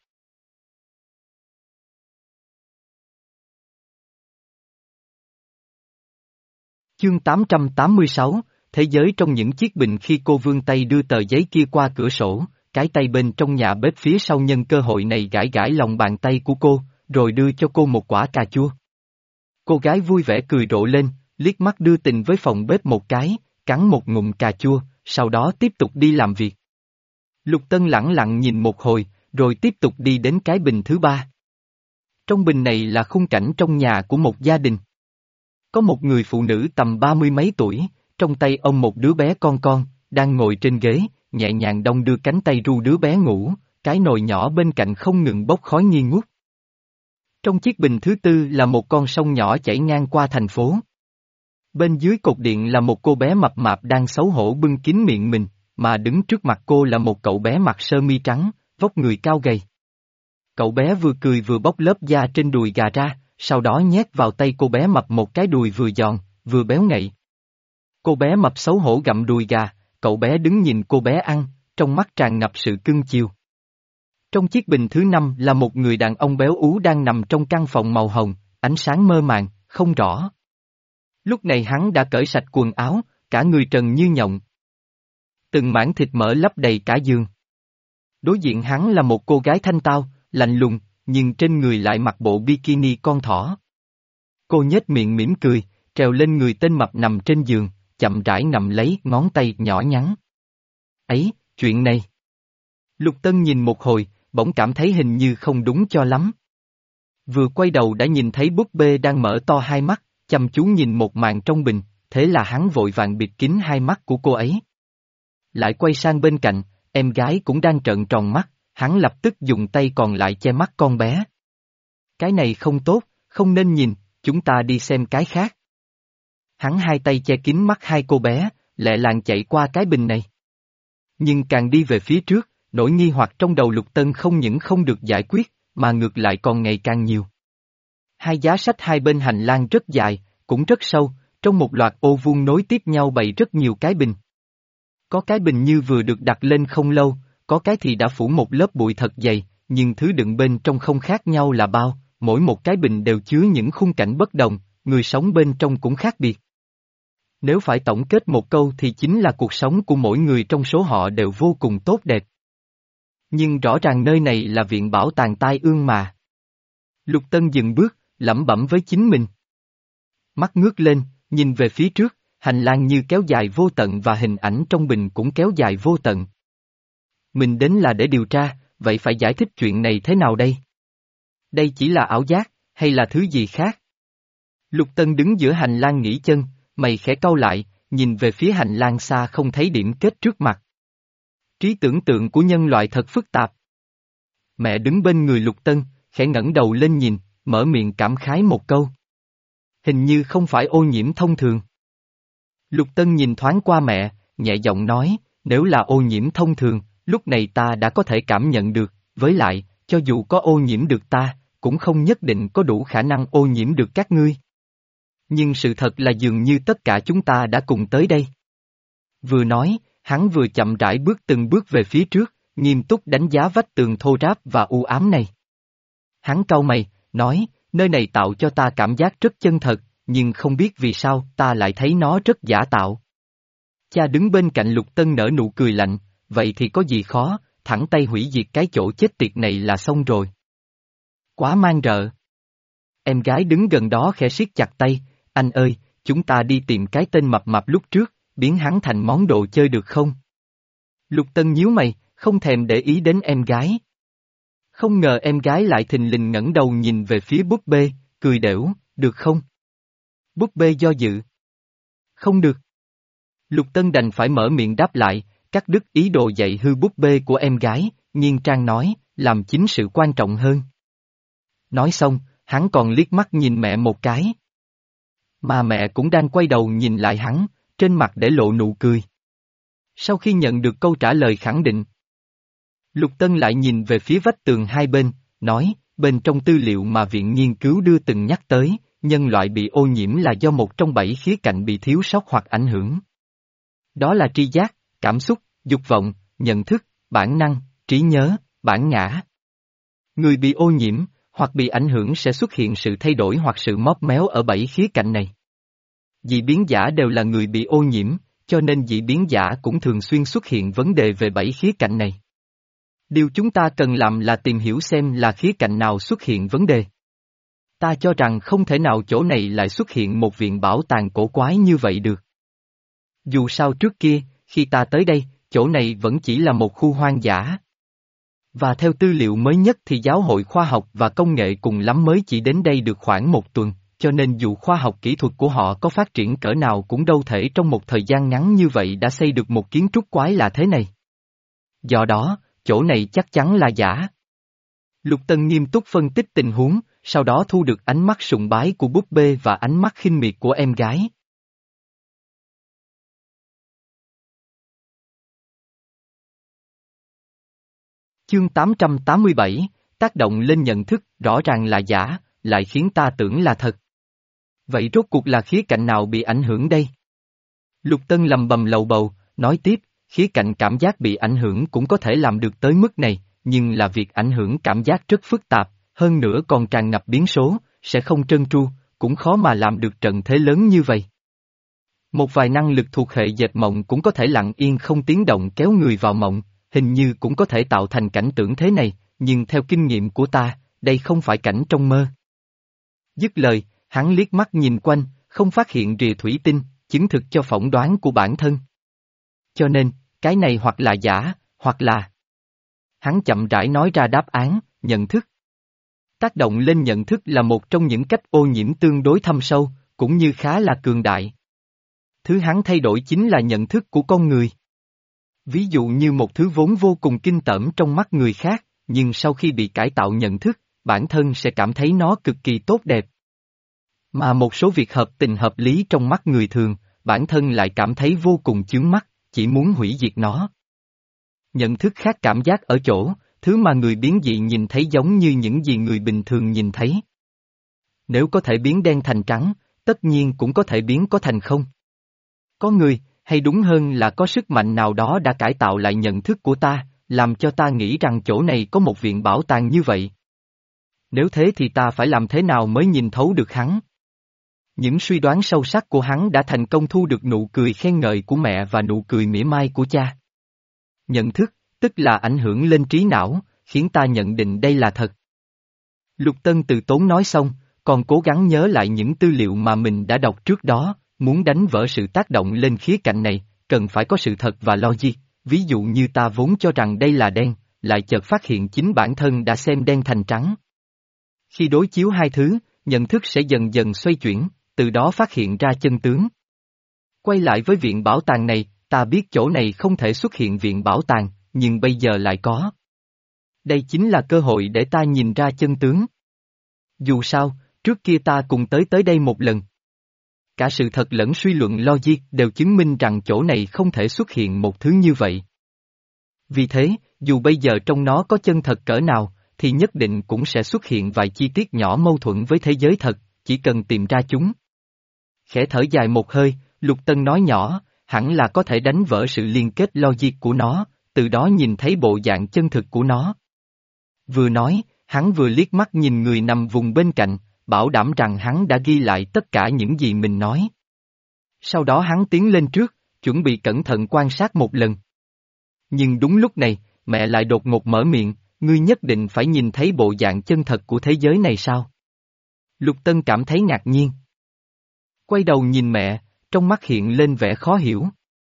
Speaker 1: Chương tám trăm tám mươi sáu, Thế giới trong những chiếc bình. Khi cô vươn tay đưa tờ giấy kia qua cửa sổ, cái tay bên trong nhà bếp phía sau nhân cơ hội này gãi gãi lòng bàn tay của cô, rồi đưa cho cô một quả cà chua. Cô gái vui vẻ cười rộ lên, liếc mắt đưa tình với phòng bếp một cái, cắn một ngụm cà chua, sau đó tiếp tục đi làm việc. Lục Tân lẳng lặng nhìn một hồi, rồi tiếp tục đi đến cái bình thứ ba. Trong bình này là khung cảnh trong nhà của một gia đình. Có một người phụ nữ tầm ba mươi mấy tuổi, trong tay ôm một đứa bé con con, đang ngồi trên ghế, nhẹ nhàng đong đưa cánh tay ru đứa bé ngủ, cái nồi nhỏ bên cạnh không ngừng bốc khói nghi ngút. Trong chiếc bình thứ tư là một con sông nhỏ chảy ngang qua thành phố. Bên dưới cột điện là một cô bé mập mạp đang xấu hổ bưng kín miệng mình, mà đứng trước mặt cô là một cậu bé mặc sơ mi trắng, vóc người cao gầy. Cậu bé vừa cười vừa bóc lớp da trên đùi gà ra, sau đó nhét vào tay cô bé mập một cái đùi vừa giòn, vừa béo ngậy. Cô bé mập xấu hổ gặm đùi gà, cậu bé đứng nhìn cô bé ăn, trong mắt tràn ngập sự cưng chiều. Trong chiếc bình thứ năm là một người đàn ông béo ú đang nằm trong căn phòng màu hồng, ánh sáng mơ màng, không rõ. Lúc này hắn đã cởi sạch quần áo, cả người trần như nhộng. Từng mảng thịt mỡ lấp đầy cả giường. Đối diện hắn là một cô gái thanh tao, lạnh lùng, nhưng trên người lại mặc bộ bikini con thỏ. Cô nhếch miệng mỉm cười, trèo lên người tên mập nằm trên giường, chậm rãi nằm lấy ngón tay nhỏ nhắn. Ấy, chuyện này. Lục Tân nhìn một hồi, bỗng cảm thấy hình như không đúng cho lắm. Vừa quay đầu đã nhìn thấy búp bê đang mở to hai mắt, chăm chú nhìn một màn trong bình, thế là hắn vội vàng bịt kín hai mắt của cô ấy. Lại quay sang bên cạnh, em gái cũng đang trợn tròn mắt, hắn lập tức dùng tay còn lại che mắt con bé. Cái này không tốt, không nên nhìn, chúng ta đi xem cái khác. Hắn hai tay che kín mắt hai cô bé, lẹ làng chạy qua cái bình này. Nhưng càng đi về phía trước, nỗi nghi hoặc trong đầu Lục Tân không những không được giải quyết, mà ngược lại còn ngày càng nhiều. Hai giá sách hai bên hành lang rất dài, cũng rất sâu, trong một loạt ô vuông nối tiếp nhau bày rất nhiều cái bình. Có cái bình như vừa được đặt lên không lâu, có cái thì đã phủ một lớp bụi thật dày, nhưng thứ đựng bên trong không khác nhau là bao, mỗi một cái bình đều chứa những khung cảnh bất đồng, người sống bên trong cũng khác biệt. Nếu phải tổng kết một câu thì chính là cuộc sống của mỗi người trong số họ đều vô cùng tốt đẹp. Nhưng rõ ràng nơi này là viện bảo tàng tai ương mà. Lục Tân dừng bước, lẩm bẩm với chính mình. Mắt ngước lên, nhìn về phía trước, hành lang như kéo dài vô tận và hình ảnh trong bình cũng kéo dài vô tận. Mình đến là để điều tra, vậy phải giải thích chuyện này thế nào đây? Đây chỉ là ảo giác, hay là thứ gì khác? Lục Tân đứng giữa hành lang nghỉ chân, mày khẽ cau lại, nhìn về phía hành lang xa không thấy điểm kết trước mặt. Trí tưởng tượng của nhân loại thật phức tạp. Mẹ đứng bên người Lục Tân, khẽ ngẩng đầu lên nhìn, mở miệng cảm khái một câu. Hình như không phải ô nhiễm thông thường. Lục Tân nhìn thoáng qua mẹ, nhẹ giọng nói, nếu là ô nhiễm thông thường, lúc này ta đã có thể cảm nhận được, với lại, cho dù có ô nhiễm được ta, cũng không nhất định có đủ khả năng ô nhiễm được các ngươi. Nhưng sự thật là dường như tất cả chúng ta đã cùng tới đây. Vừa nói, hắn vừa chậm rãi bước từng bước về phía trước, nghiêm túc đánh giá vách tường thô ráp và u ám này. Hắn cau mày, nói, nơi này tạo cho ta cảm giác rất chân thật, nhưng không biết vì sao ta lại thấy nó rất giả tạo. Cha đứng bên cạnh Lục Tân nở nụ cười lạnh, vậy thì có gì khó, thẳng tay hủy diệt cái chỗ chết tiệt này là xong rồi. quá man rợ. Em gái đứng gần đó khẽ siết chặt tay, anh ơi, chúng ta đi tìm cái tên mập mạp lúc trước, biến hắn thành món đồ chơi được không? Lục Tân nhíu mày, không thèm để ý đến em gái. Không ngờ em gái lại thình lình ngẩng đầu nhìn về phía búp bê, cười đểu, được không? Búp bê do dự. Không được. Lục Tân đành phải mở miệng đáp lại, cắt đứt ý đồ dạy hư búp bê của em gái, Nhiên Trang nói, làm chính sự quan trọng hơn. Nói xong, hắn còn liếc mắt nhìn mẹ một cái. Mà mẹ cũng đang quay đầu nhìn lại hắn, trên mặt để lộ nụ cười. Sau khi nhận được câu trả lời khẳng định, Lục Tân lại nhìn về phía vách tường hai bên, nói, bên trong tư liệu mà viện nghiên cứu đưa từng nhắc tới, nhân loại bị ô nhiễm là do một trong bảy khía cạnh bị thiếu sót hoặc ảnh hưởng. Đó là tri giác, cảm xúc, dục vọng, nhận thức, bản năng, trí nhớ, bản ngã. Người bị ô nhiễm, hoặc bị ảnh hưởng sẽ xuất hiện sự thay đổi hoặc sự móp méo ở bảy khía cạnh này. Dị biến giả đều là người bị ô nhiễm, cho nên dị biến giả cũng thường xuyên xuất hiện vấn đề về bảy khía cạnh này. Điều chúng ta cần làm là tìm hiểu xem là khía cạnh nào xuất hiện vấn đề. Ta cho rằng không thể nào chỗ này lại xuất hiện một viện bảo tàng cổ quái như vậy được. Dù sao trước kia, khi ta tới đây, chỗ này vẫn chỉ là một khu hoang dã. Và theo tư liệu mới nhất thì Giáo hội Khoa học và Công nghệ cùng lắm mới chỉ đến đây được khoảng một tuần, cho nên dù khoa học kỹ thuật của họ có phát triển cỡ nào cũng đâu thể trong một thời gian ngắn như vậy đã xây được một kiến trúc quái lạ thế này. Do đó, chỗ này chắc chắn là giả. Lục Tân nghiêm túc phân tích tình huống, sau đó thu được ánh mắt sùng bái của búp bê và ánh mắt khinh miệt của em gái. Chương tám trăm tám mươi bảy, tác động lên nhận thức, rõ ràng là giả, lại khiến ta tưởng là thật. Vậy rốt cuộc là khía cạnh nào bị ảnh hưởng đây? Lục Tân lầm bầm lầu bầu, nói tiếp, khía cạnh cảm giác bị ảnh hưởng cũng có thể làm được tới mức này, nhưng là việc ảnh hưởng cảm giác rất phức tạp, hơn nữa còn tràn ngập biến số, sẽ không trơn tru, cũng khó mà làm được trận thế lớn như vậy. Một vài năng lực thuộc hệ dệt mộng cũng có thể lặng yên không tiếng động kéo người vào mộng, hình như cũng có thể tạo thành cảnh tượng thế này, nhưng theo kinh nghiệm của ta, đây không phải cảnh trong mơ. Dứt lời, hắn liếc mắt nhìn quanh, không phát hiện rìa thủy tinh, chứng thực cho phỏng đoán của bản thân. Cho nên, cái này hoặc là giả, hoặc là... Hắn chậm rãi nói ra đáp án, nhận thức. Tác động lên nhận thức là một trong những cách ô nhiễm tương đối thâm sâu, cũng như khá là cường đại. Thứ hắn thay đổi chính là nhận thức của con người. Ví dụ như một thứ vốn vô cùng kinh tởm trong mắt người khác, nhưng sau khi bị cải tạo nhận thức, bản thân sẽ cảm thấy nó cực kỳ tốt đẹp. Mà một số việc hợp tình hợp lý trong mắt người thường, bản thân lại cảm thấy vô cùng chướng mắt, chỉ muốn hủy diệt nó. Nhận thức khác cảm giác ở chỗ, thứ mà người biến dị nhìn thấy giống như những gì người bình thường nhìn thấy. Nếu có thể biến đen thành trắng, tất nhiên cũng có thể biến có thành không. Có người, hay đúng hơn là có sức mạnh nào đó đã cải tạo lại nhận thức của ta, làm cho ta nghĩ rằng chỗ này có một viện bảo tàng như vậy. Nếu thế thì ta phải làm thế nào mới nhìn thấu được hắn? Những suy đoán sâu sắc của hắn đã thành công thu được nụ cười khen ngợi của mẹ và nụ cười mỉa mai của cha. Nhận thức, tức là ảnh hưởng lên trí não, khiến ta nhận định đây là thật. Lục Tân từ tốn nói xong, còn cố gắng nhớ lại những tư liệu mà mình đã đọc trước đó, muốn đánh vỡ sự tác động lên khía cạnh này, cần phải có sự thật và logic, ví dụ như ta vốn cho rằng đây là đen, lại chợt phát hiện chính bản thân đã xem đen thành trắng. Khi đối chiếu hai thứ, nhận thức sẽ dần dần xoay chuyển, từ đó phát hiện ra chân tướng. Quay lại với viện bảo tàng này, ta biết chỗ này không thể xuất hiện viện bảo tàng, nhưng bây giờ lại có. Đây chính là cơ hội để ta nhìn ra chân tướng. Dù sao, trước kia ta cùng tới tới đây một lần. Cả sự thật lẫn suy luận logic đều chứng minh rằng chỗ này không thể xuất hiện một thứ như vậy. Vì thế, dù bây giờ trong nó có chân thật cỡ nào, thì nhất định cũng sẽ xuất hiện vài chi tiết nhỏ mâu thuẫn với thế giới thật, chỉ cần tìm ra chúng. Khẽ thở dài một hơi, Lục Tân nói nhỏ, hẳn là có thể đánh vỡ sự liên kết logic của nó, từ đó nhìn thấy bộ dạng chân thực của nó. Vừa nói, hắn vừa liếc mắt nhìn người nằm vùng bên cạnh, bảo đảm rằng hắn đã ghi lại tất cả những gì mình nói. Sau đó hắn tiến lên trước, chuẩn bị cẩn thận quan sát một lần. Nhưng đúng lúc này, mẹ lại đột ngột mở miệng, ngươi nhất định phải nhìn thấy bộ dạng chân thật của thế giới này sao? Lục Tân cảm thấy ngạc nhiên. Quay đầu nhìn mẹ, trong mắt hiện lên vẻ khó hiểu.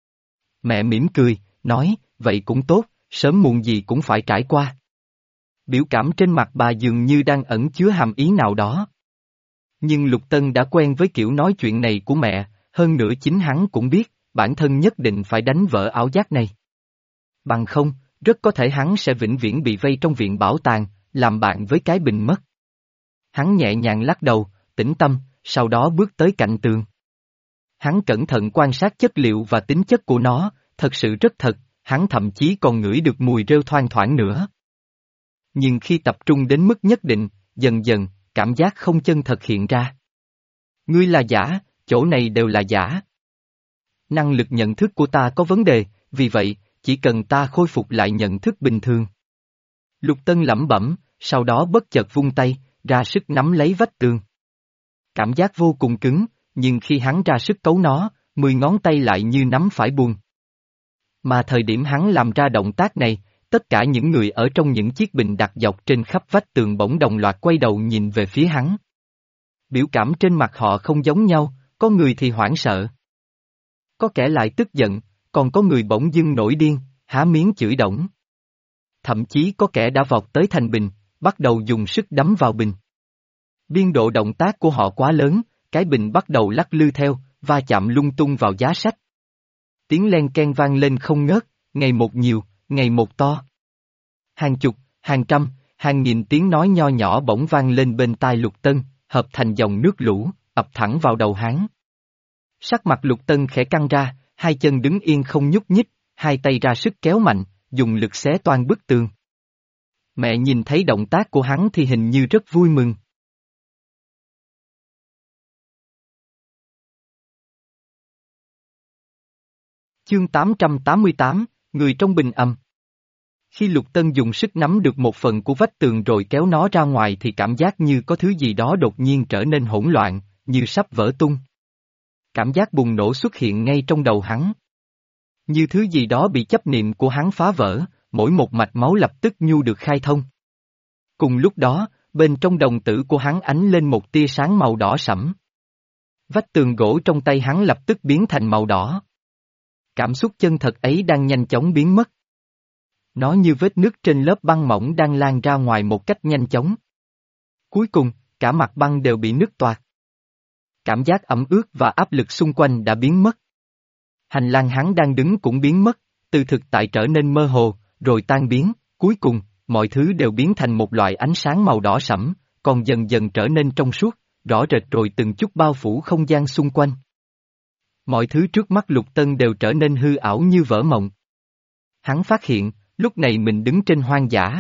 Speaker 1: Mẹ mỉm cười, nói, vậy cũng tốt, sớm muộn gì cũng phải trải qua. Biểu cảm trên mặt bà dường như đang ẩn chứa hàm ý nào đó. Nhưng Lục Tân đã quen với kiểu nói chuyện này của mẹ, hơn nữa chính hắn cũng biết, bản thân nhất định phải đánh vỡ ảo giác này. Bằng không, rất có thể hắn sẽ vĩnh viễn bị vây trong viện bảo tàng, làm bạn với cái bình mất. Hắn nhẹ nhàng lắc đầu, tĩnh tâm, sau đó bước tới cạnh tường. Hắn cẩn thận quan sát chất liệu và tính chất của nó, thật sự rất thật, hắn thậm chí còn ngửi được mùi rêu thoang thoảng nữa. Nhưng khi tập trung đến mức nhất định, dần dần, cảm giác không chân thật hiện ra. Ngươi là giả, chỗ này đều là giả. Năng lực nhận thức của ta có vấn đề, vì vậy, chỉ cần ta khôi phục lại nhận thức bình thường. Lục Tân lẩm bẩm, sau đó bất chợt vung tay, ra sức nắm lấy vách tường. Cảm giác vô cùng cứng, nhưng khi hắn ra sức cấu nó, mười ngón tay lại như nắm phải buông. Mà thời điểm hắn làm ra động tác này, tất cả những người ở trong những chiếc bình đặt dọc trên khắp vách tường bỗng đồng loạt quay đầu nhìn về phía hắn. Biểu cảm trên mặt họ không giống nhau, có người thì hoảng sợ. Có kẻ lại tức giận, còn có người bỗng dưng nổi điên, há miếng chửi đổng. Thậm chí có kẻ đã vọt tới thành bình, bắt đầu dùng sức đấm vào bình. Biên độ động tác của họ quá lớn, cái bình bắt đầu lắc lư theo, va chạm lung tung vào giá sách. Tiếng len ken vang lên không ngớt, ngày một nhiều, ngày một to. Hàng chục, hàng trăm, hàng nghìn tiếng nói nho nhỏ bỗng vang lên bên tai Lục Tân, hợp thành dòng nước lũ, ập thẳng vào đầu hắn. Sắc mặt Lục Tân khẽ căng ra, hai chân đứng yên không nhúc nhích, hai tay ra sức kéo mạnh, dùng lực xé toang bức tường. Mẹ nhìn thấy động tác của hắn thì hình như rất vui mừng. Chương tám trăm tám mươi tám, người trong bình âm. Khi Lục Tân dùng sức nắm được một phần của vách tường rồi kéo nó ra ngoài thì cảm giác như có thứ gì đó đột nhiên trở nên hỗn loạn, như sắp vỡ tung. Cảm giác bùng nổ xuất hiện ngay trong đầu hắn. Như thứ gì đó bị chấp niệm của hắn phá vỡ, mỗi một mạch máu lập tức nhu được khai thông. Cùng lúc đó, bên trong đồng tử của hắn ánh lên một tia sáng màu đỏ sẫm. Vách tường gỗ trong tay hắn lập tức biến thành màu đỏ. Cảm xúc chân thật ấy đang nhanh chóng biến mất. Nó như vết nứt trên lớp băng mỏng đang lan ra ngoài một cách nhanh chóng. Cuối cùng, cả mặt băng đều bị nứt toạc. Cảm giác ẩm ướt và áp lực xung quanh đã biến mất. Hành lang hắn đang đứng cũng biến mất, từ thực tại trở nên mơ hồ, rồi tan biến, cuối cùng, mọi thứ đều biến thành một loại ánh sáng màu đỏ sẫm, còn dần dần trở nên trong suốt, rõ rệt rồi từng chút bao phủ không gian xung quanh. Mọi thứ trước mắt Lục Tân đều trở nên hư ảo như vỡ mộng. Hắn phát hiện, lúc này mình đứng trên hoang dã.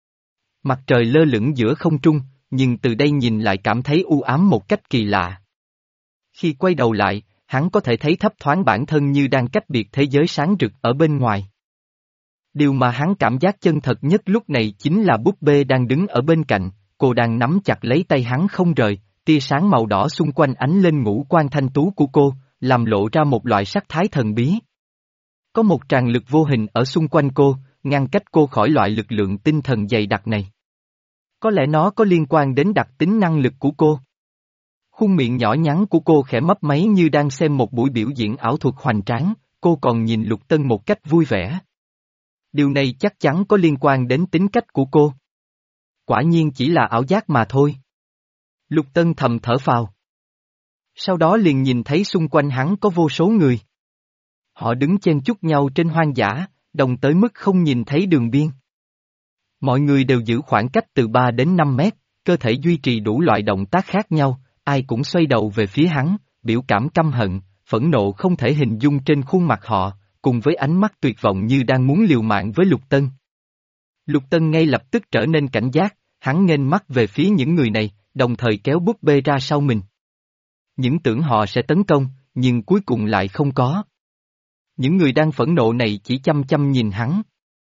Speaker 1: Mặt trời lơ lửng giữa không trung, nhưng từ đây nhìn lại cảm thấy u ám một cách kỳ lạ. Khi quay đầu lại, hắn có thể thấy thấp thoáng bản thân như đang cách biệt thế giới sáng rực ở bên ngoài. Điều mà hắn cảm giác chân thật nhất lúc này chính là búp bê đang đứng ở bên cạnh, cô đang nắm chặt lấy tay hắn không rời, tia sáng màu đỏ xung quanh ánh lên ngũ quan thanh tú của cô, làm lộ ra một loại sắc thái thần bí. Có một tràn lực vô hình ở xung quanh cô, ngăn cách cô khỏi loại lực lượng tinh thần dày đặc này. Có lẽ nó có liên quan đến đặc tính năng lực của cô. Khuôn miệng nhỏ nhắn của cô khẽ mấp máy như đang xem một buổi biểu diễn ảo thuật hoành tráng, cô còn nhìn Lục Tân một cách vui vẻ. Điều này chắc chắn có liên quan đến tính cách của cô. Quả nhiên chỉ là ảo giác mà thôi. Lục Tân thầm thở phào. Sau đó liền nhìn thấy xung quanh hắn có vô số người. Họ đứng chen chúc nhau trên hoang dã, đồng tới mức không nhìn thấy đường biên. Mọi người đều giữ khoảng cách từ ba đến năm mét, cơ thể duy trì đủ loại động tác khác nhau, ai cũng xoay đầu về phía hắn, biểu cảm căm hận, phẫn nộ không thể hình dung trên khuôn mặt họ, cùng với ánh mắt tuyệt vọng như đang muốn liều mạng với Lục Tân. Lục Tân ngay lập tức trở nên cảnh giác, hắn nghênh mắt về phía những người này, đồng thời kéo búp bê ra sau mình. Những tưởng họ sẽ tấn công, nhưng cuối cùng lại không có. Những người đang phẫn nộ này chỉ chăm chăm nhìn hắn,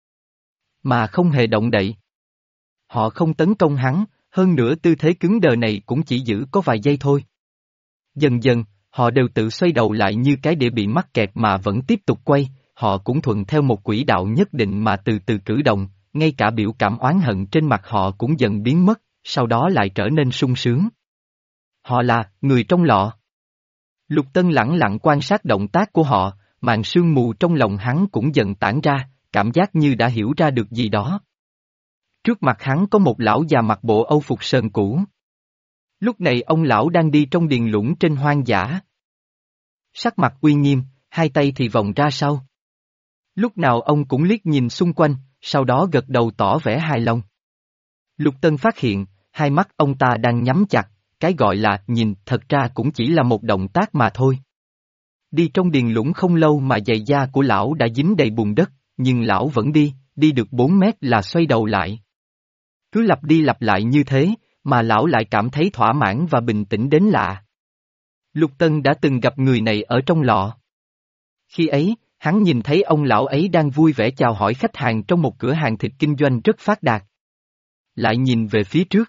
Speaker 1: mà không hề động đậy. Họ không tấn công hắn, hơn nữa tư thế cứng đờ này cũng chỉ giữ có vài giây thôi. Dần dần, họ đều tự xoay đầu lại như cái đĩa bị mắc kẹt mà vẫn tiếp tục quay, họ cũng thuận theo một quỹ đạo nhất định mà từ từ cử động, ngay cả biểu cảm oán hận trên mặt họ cũng dần biến mất, sau đó lại trở nên sung sướng. Họ là người trong lọ. Lục Tân lẳng lặng quan sát động tác của họ, màn sương mù trong lòng hắn cũng dần tản ra, cảm giác như đã hiểu ra được gì đó. Trước mặt hắn có một lão già mặc bộ âu phục sờn cũ. Lúc này ông lão đang đi trong điền lũng trên hoang dã. Sắc mặt uy nghiêm, hai tay thì vòng ra sau. Lúc nào ông cũng liếc nhìn xung quanh, sau đó gật đầu tỏ vẻ hài lòng. Lục Tân phát hiện, hai mắt ông ta đang nhắm chặt, cái gọi là nhìn thật ra cũng chỉ là một động tác mà thôi. Đi trong điền lũng không lâu mà giày da của lão đã dính đầy bùn đất, nhưng lão vẫn đi, đi được bốn mét là xoay đầu lại. Cứ lặp đi lặp lại như thế, mà lão lại cảm thấy thỏa mãn và bình tĩnh đến lạ. Lục Tân đã từng gặp người này ở trong lọ. Khi ấy, hắn nhìn thấy ông lão ấy đang vui vẻ chào hỏi khách hàng trong một cửa hàng thịt kinh doanh rất phát đạt. Lại nhìn về phía trước.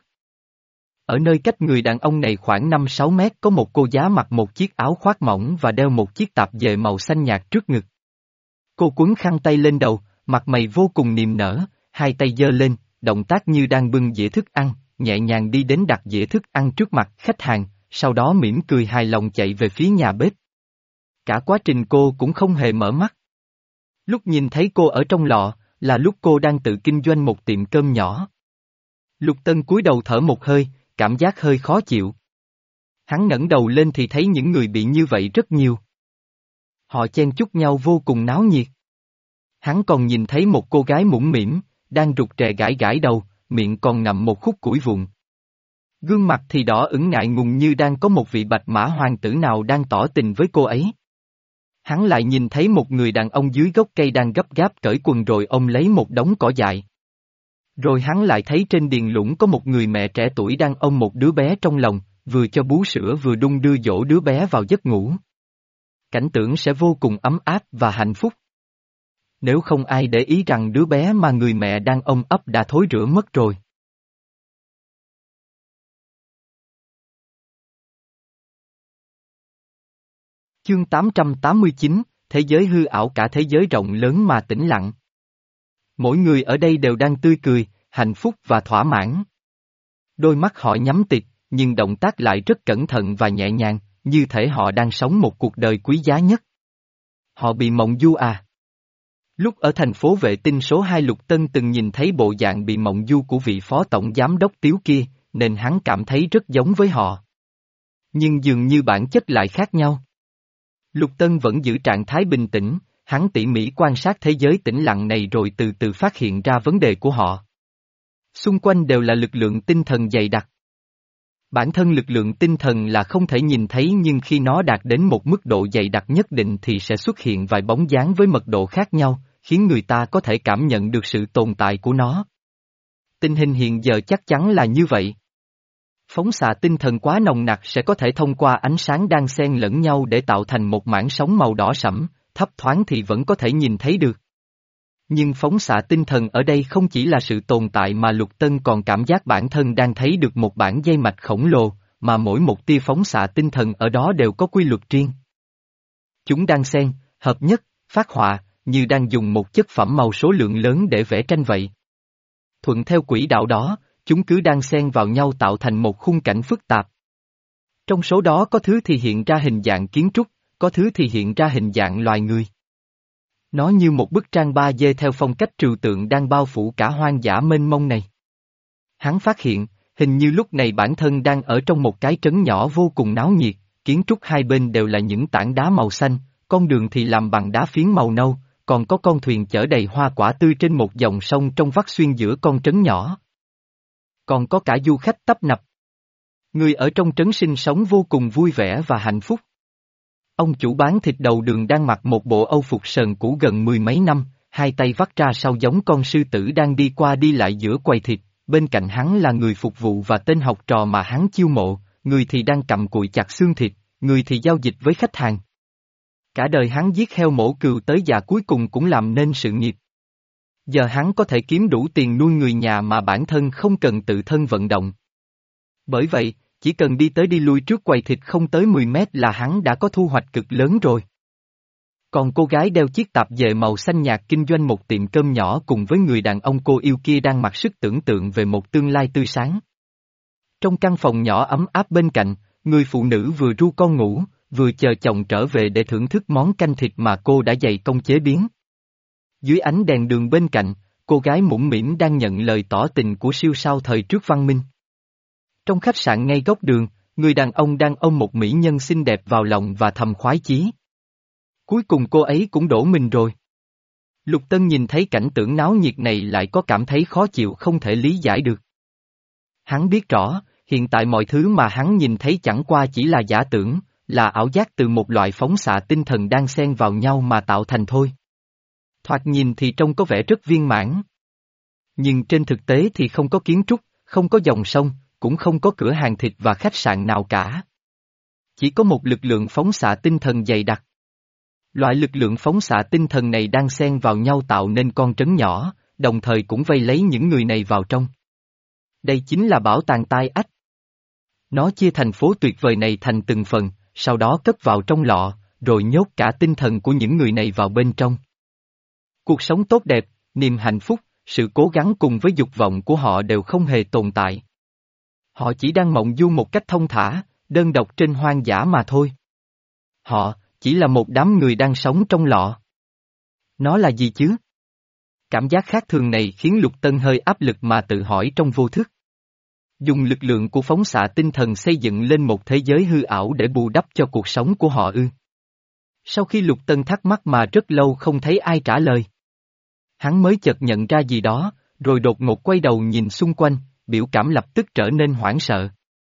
Speaker 1: Ở nơi cách người đàn ông này khoảng năm sáu mét có một cô giá mặc một chiếc áo khoác mỏng và đeo một chiếc tạp dề màu xanh nhạt trước ngực. Cô quấn khăn tay lên đầu, mặt mày vô cùng niềm nở, hai tay giơ lên, động tác như đang bưng dĩa thức ăn, nhẹ nhàng đi đến đặt dĩa thức ăn trước mặt khách hàng, sau đó mỉm cười hài lòng chạy về phía nhà bếp. Cả quá trình cô cũng không hề mở mắt. Lúc nhìn thấy cô ở trong lọ, là lúc cô đang tự kinh doanh một tiệm cơm nhỏ. Lục Tân cúi đầu thở một hơi, cảm giác hơi khó chịu. Hắn ngẩng đầu lên thì thấy những người bị như vậy rất nhiều. Họ chen chúc nhau vô cùng náo nhiệt. Hắn còn nhìn thấy một cô gái mũm mĩm, đang rụt rè gãi gãi đầu, miệng còn ngậm một khúc củi vụn. Gương mặt thì đỏ ửng ngại ngùng như đang có một vị bạch mã hoàng tử nào đang tỏ tình với cô ấy. Hắn lại nhìn thấy một người đàn ông dưới gốc cây đang gấp gáp cởi quần rồi ôm lấy một đống cỏ dại. Rồi hắn lại thấy trên điền lũng có một người mẹ trẻ tuổi đang ôm một đứa bé trong lòng, vừa cho bú sữa vừa đung đưa dỗ đứa bé vào giấc ngủ. Cảnh tượng sẽ vô cùng ấm áp và hạnh phúc. Nếu không ai để ý rằng đứa bé mà người mẹ đang ôm ấp đã thối rữa mất rồi. Chương tám trăm tám mươi chín, thế giới hư ảo cả thế giới rộng lớn mà tĩnh lặng. Mỗi người ở đây đều đang tươi cười, hạnh phúc và thỏa mãn. Đôi mắt họ nhắm tịt, nhưng động tác lại rất cẩn thận và nhẹ nhàng, như thể họ đang sống một cuộc đời quý giá nhất. Họ bị mộng du à? Lúc ở thành phố vệ tinh số hai Lục Tân từng nhìn thấy bộ dạng bị mộng du của vị phó tổng giám đốc Tiếu kia, nên hắn cảm thấy rất giống với họ. Nhưng dường như bản chất lại khác nhau. Lục Tân vẫn giữ trạng thái bình tĩnh, hắn tỉ mỉ quan sát thế giới tĩnh lặng này rồi từ từ phát hiện ra vấn đề của họ. Xung quanh đều là lực lượng tinh thần dày đặc. Bản thân lực lượng tinh thần là không thể nhìn thấy nhưng khi nó đạt đến một mức độ dày đặc nhất định thì sẽ xuất hiện vài bóng dáng với mật độ khác nhau, khiến người ta có thể cảm nhận được sự tồn tại của nó. Tình hình hiện giờ chắc chắn là như vậy. Phóng xạ tinh thần quá nồng nặc sẽ có thể thông qua ánh sáng đan xen lẫn nhau để tạo thành một mảng sóng màu đỏ sẫm, thấp thoáng thì vẫn có thể nhìn thấy được. Nhưng phóng xạ tinh thần ở đây không chỉ là sự tồn tại mà Lục Tân còn cảm giác bản thân đang thấy được một bản dây mạch khổng lồ, mà mỗi một tia phóng xạ tinh thần ở đó đều có quy luật riêng. Chúng đan xen, hợp nhất, phát họa, như đang dùng một chất phẩm màu số lượng lớn để vẽ tranh vậy. Thuận theo quỹ đạo đó, chúng cứ đan xen vào nhau tạo thành một khung cảnh phức tạp. Trong số đó có thứ thì hiện ra hình dạng kiến trúc, có thứ thì hiện ra hình dạng loài người. Nó như một bức tranh ba D theo phong cách trừu tượng đang bao phủ cả hoang dã mênh mông này. Hắn phát hiện, hình như lúc này bản thân đang ở trong một cái trấn nhỏ vô cùng náo nhiệt, kiến trúc hai bên đều là những tảng đá màu xanh, con đường thì làm bằng đá phiến màu nâu, còn có con thuyền chở đầy hoa quả tươi trên một dòng sông trong vắt xuyên giữa con trấn nhỏ. Còn có cả du khách tấp nập. Người ở trong trấn sinh sống vô cùng vui vẻ và hạnh phúc. Ông chủ bán thịt đầu đường đang mặc một bộ âu phục sờn cũ gần mười mấy năm, hai tay vắt ra sau giống con sư tử đang đi qua đi lại giữa quầy thịt, bên cạnh hắn là người phục vụ và tên học trò mà hắn chiêu mộ, người thì đang cầm cùi chặt xương thịt, người thì giao dịch với khách hàng. Cả đời hắn giết heo mổ cừu tới già cuối cùng cũng làm nên sự nghiệp. Giờ hắn có thể kiếm đủ tiền nuôi người nhà mà bản thân không cần tự thân vận động. Bởi vậy, chỉ cần đi tới đi lui trước quầy thịt không tới mười mét là hắn đã có thu hoạch cực lớn rồi. Còn cô gái đeo chiếc tạp dề màu xanh nhạt kinh doanh một tiệm cơm nhỏ cùng với người đàn ông cô yêu kia đang mặc sức tưởng tượng về một tương lai tươi sáng. Trong căn phòng nhỏ ấm áp bên cạnh, người phụ nữ vừa ru con ngủ, vừa chờ chồng trở về để thưởng thức món canh thịt mà cô đã dày công chế biến. Dưới ánh đèn đường bên cạnh, cô gái mũm mĩm đang nhận lời tỏ tình của siêu sao thời trước văn minh. Trong khách sạn ngay góc đường, người đàn ông đang ôm một mỹ nhân xinh đẹp vào lòng và thầm khoái chí. Cuối cùng cô ấy cũng đổ mình rồi. Lục Tân nhìn thấy cảnh tượng náo nhiệt này lại có cảm thấy khó chịu không thể lý giải được. Hắn biết rõ, hiện tại mọi thứ mà hắn nhìn thấy chẳng qua chỉ là giả tưởng, là ảo giác từ một loại phóng xạ tinh thần đang xen vào nhau mà tạo thành thôi. Thoạt nhìn thì trông có vẻ rất viên mãn. Nhưng trên thực tế thì không có kiến trúc, không có dòng sông, cũng không có cửa hàng thịt và khách sạn nào cả. Chỉ có một lực lượng phóng xạ tinh thần dày đặc. Loại lực lượng phóng xạ tinh thần này đang xen vào nhau tạo nên con trấn nhỏ, đồng thời cũng vây lấy những người này vào trong. Đây chính là bảo tàng tai ách. Nó chia thành phố tuyệt vời này thành từng phần, sau đó cất vào trong lọ, rồi nhốt cả tinh thần của những người này vào bên trong. Cuộc sống tốt đẹp, niềm hạnh phúc, sự cố gắng cùng với dục vọng của họ đều không hề tồn tại. Họ chỉ đang mộng du một cách thông thả, đơn độc trên hoang dã mà thôi. Họ, chỉ là một đám người đang sống trong lọ. Nó là gì chứ? Cảm giác khác thường này khiến Lục Tân hơi áp lực mà tự hỏi trong vô thức. Dùng lực lượng của phóng xạ tinh thần xây dựng lên một thế giới hư ảo để bù đắp cho cuộc sống của họ ư? Sau khi Lục Tân thắc mắc mà rất lâu không thấy ai trả lời. Hắn mới chợt nhận ra gì đó, rồi đột ngột quay đầu nhìn xung quanh, biểu cảm lập tức trở nên hoảng sợ.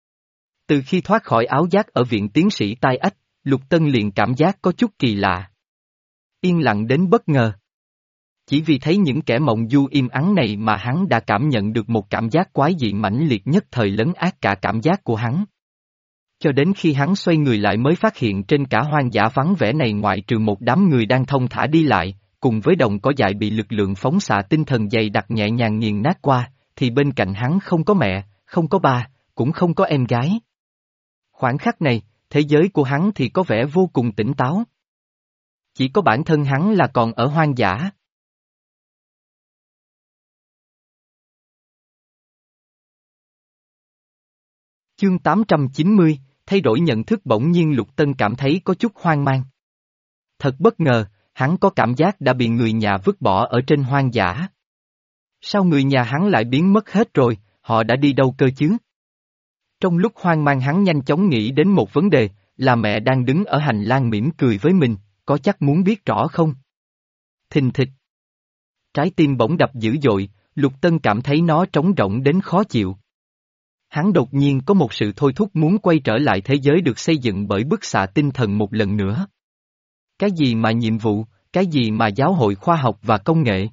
Speaker 1: Từ khi thoát khỏi áo giác ở viện tiến sĩ tai ách, Lục Tân liền cảm giác có chút kỳ lạ. Yên lặng đến bất ngờ. Chỉ vì thấy những kẻ mộng du im ắng này mà hắn đã cảm nhận được một cảm giác quái dị mãnh liệt nhất thời lấn át cả cảm giác của hắn. Cho đến khi hắn xoay người lại mới phát hiện trên cả hoang dã vắng vẻ này ngoại trừ một đám người đang thong thả đi lại, cùng với đồng cỏ dại bị lực lượng phóng xạ tinh thần dày đặc nhẹ nhàng nghiền nát qua, thì bên cạnh hắn không có mẹ, không có ba, cũng không có em gái. Khoảnh khắc này, thế giới của hắn thì có vẻ vô cùng tỉnh táo. Chỉ có bản thân hắn là còn ở hoang dã. Chương tám trăm chín mươi, thay đổi nhận thức bỗng nhiên Lục Tân cảm thấy có chút hoang mang. Thật bất ngờ, hắn có cảm giác đã bị người nhà vứt bỏ ở trên hoang dã. Sao người nhà hắn lại biến mất hết rồi, họ đã đi đâu cơ chứ? Trong lúc hoang mang hắn nhanh chóng nghĩ đến một vấn đề, là mẹ đang đứng ở hành lang mỉm cười với mình, có chắc muốn biết rõ không? Thình thịch. Trái tim bỗng đập dữ dội, Lục Tân cảm thấy nó trống rỗng đến khó chịu. Hắn đột nhiên có một sự thôi thúc muốn quay trở lại thế giới được xây dựng bởi bức xạ tinh thần một lần nữa. Cái gì mà nhiệm vụ, cái gì mà giáo hội khoa học và công nghệ.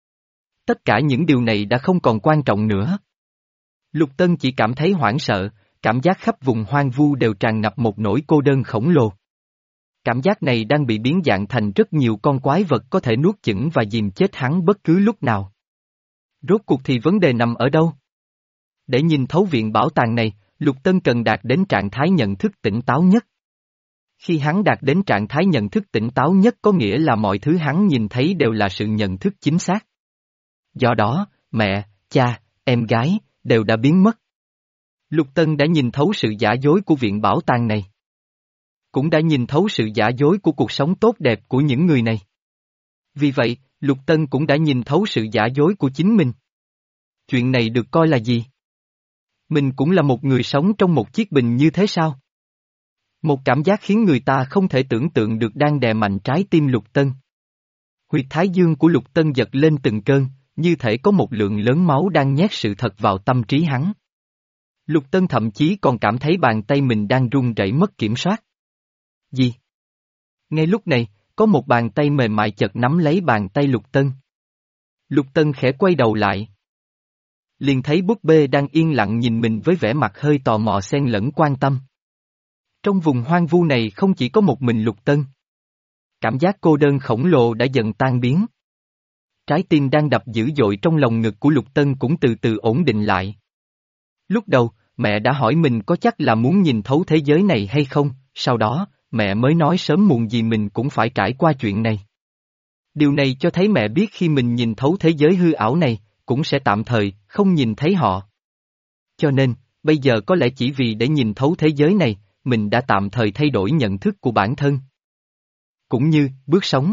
Speaker 1: Tất cả những điều này đã không còn quan trọng nữa. Lục Tân chỉ cảm thấy hoảng sợ, cảm giác khắp vùng hoang vu đều tràn ngập một nỗi cô đơn khổng lồ. Cảm giác này đang bị biến dạng thành rất nhiều con quái vật có thể nuốt chửng và dìm chết hắn bất cứ lúc nào. Rốt cuộc thì vấn đề nằm ở đâu? Để nhìn thấu viện bảo tàng này, Lục Tân cần đạt đến trạng thái nhận thức tỉnh táo nhất. Khi hắn đạt đến trạng thái nhận thức tỉnh táo nhất có nghĩa là mọi thứ hắn nhìn thấy đều là sự nhận thức chính xác. Do đó, mẹ, cha, em gái, đều đã biến mất. Lục Tân đã nhìn thấu sự giả dối của viện bảo tàng này. Cũng đã nhìn thấu sự giả dối của cuộc sống tốt đẹp của những người này. Vì vậy, Lục Tân cũng đã nhìn thấu sự giả dối của chính mình. Chuyện này được coi là gì? Mình cũng là một người sống trong một chiếc bình như thế sao? Một cảm giác khiến người ta không thể tưởng tượng được đang đè mạnh trái tim Lục Tân. Huyệt thái dương của Lục Tân giật lên từng cơn, như thể có một lượng lớn máu đang nhét sự thật vào tâm trí hắn. Lục Tân thậm chí còn cảm thấy bàn tay mình đang run rẩy mất kiểm soát. Gì? Ngay lúc này, có một bàn tay mềm mại chợt nắm lấy bàn tay Lục Tân. Lục Tân khẽ quay đầu lại. Liền thấy búp bê đang yên lặng nhìn mình với vẻ mặt hơi tò mò xen lẫn quan tâm. Trong vùng hoang vu này không chỉ có một mình Lục Tân. Cảm giác cô đơn khổng lồ đã dần tan biến. Trái tim đang đập dữ dội trong lồng ngực của Lục Tân cũng từ từ ổn định lại. Lúc đầu, mẹ đã hỏi mình có chắc là muốn nhìn thấu thế giới này hay không, sau đó, mẹ mới nói sớm muộn gì mình cũng phải trải qua chuyện này. Điều này cho thấy mẹ biết khi mình nhìn thấu thế giới hư ảo này, cũng sẽ tạm thời, không nhìn thấy họ. Cho nên, bây giờ có lẽ chỉ vì để nhìn thấu thế giới này, mình đã tạm thời thay đổi nhận thức của bản thân. Cũng như, bước sống.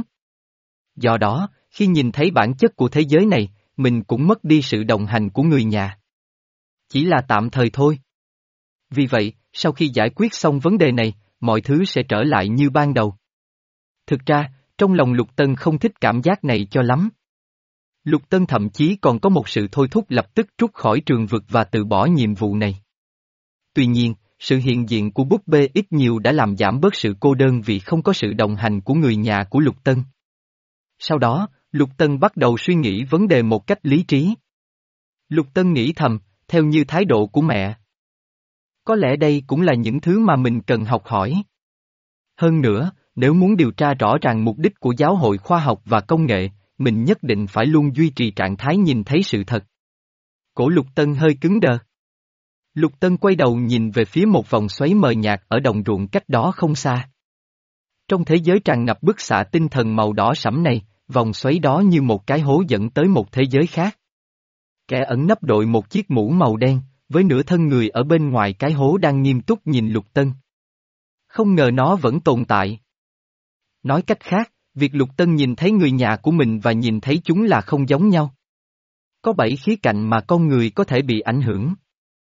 Speaker 1: Do đó, khi nhìn thấy bản chất của thế giới này, mình cũng mất đi sự đồng hành của người nhà. Chỉ là tạm thời thôi. Vì vậy, sau khi giải quyết xong vấn đề này, mọi thứ sẽ trở lại như ban đầu. Thực ra, trong lòng Lục Tân không thích cảm giác này cho lắm. Lục Tân thậm chí còn có một sự thôi thúc lập tức trút khỏi trường vực và từ bỏ nhiệm vụ này. Tuy nhiên, sự hiện diện của búp bê ít nhiều đã làm giảm bớt sự cô đơn vì không có sự đồng hành của người nhà của Lục Tân. Sau đó, Lục Tân bắt đầu suy nghĩ vấn đề một cách lý trí. Lục Tân nghĩ thầm, theo như thái độ của mẹ. Có lẽ đây cũng là những thứ mà mình cần học hỏi. Hơn nữa, nếu muốn điều tra rõ ràng mục đích của giáo hội khoa học và công nghệ, mình nhất định phải luôn duy trì trạng thái nhìn thấy sự thật. Cổ Lục Tân hơi cứng đờ. Lục Tân quay đầu nhìn về phía một vòng xoáy mờ nhạt ở đồng ruộng cách đó không xa. Trong thế giới tràn ngập bức xạ tinh thần màu đỏ sẫm này, vòng xoáy đó như một cái hố dẫn tới một thế giới khác. Kẻ ẩn nấp đội một chiếc mũ màu đen, với nửa thân người ở bên ngoài cái hố đang nghiêm túc nhìn Lục Tân. Không ngờ nó vẫn tồn tại. Nói cách khác, việc Lục Tân nhìn thấy người nhà của mình và nhìn thấy chúng là không giống nhau. Có bảy khía cạnh mà con người có thể bị ảnh hưởng.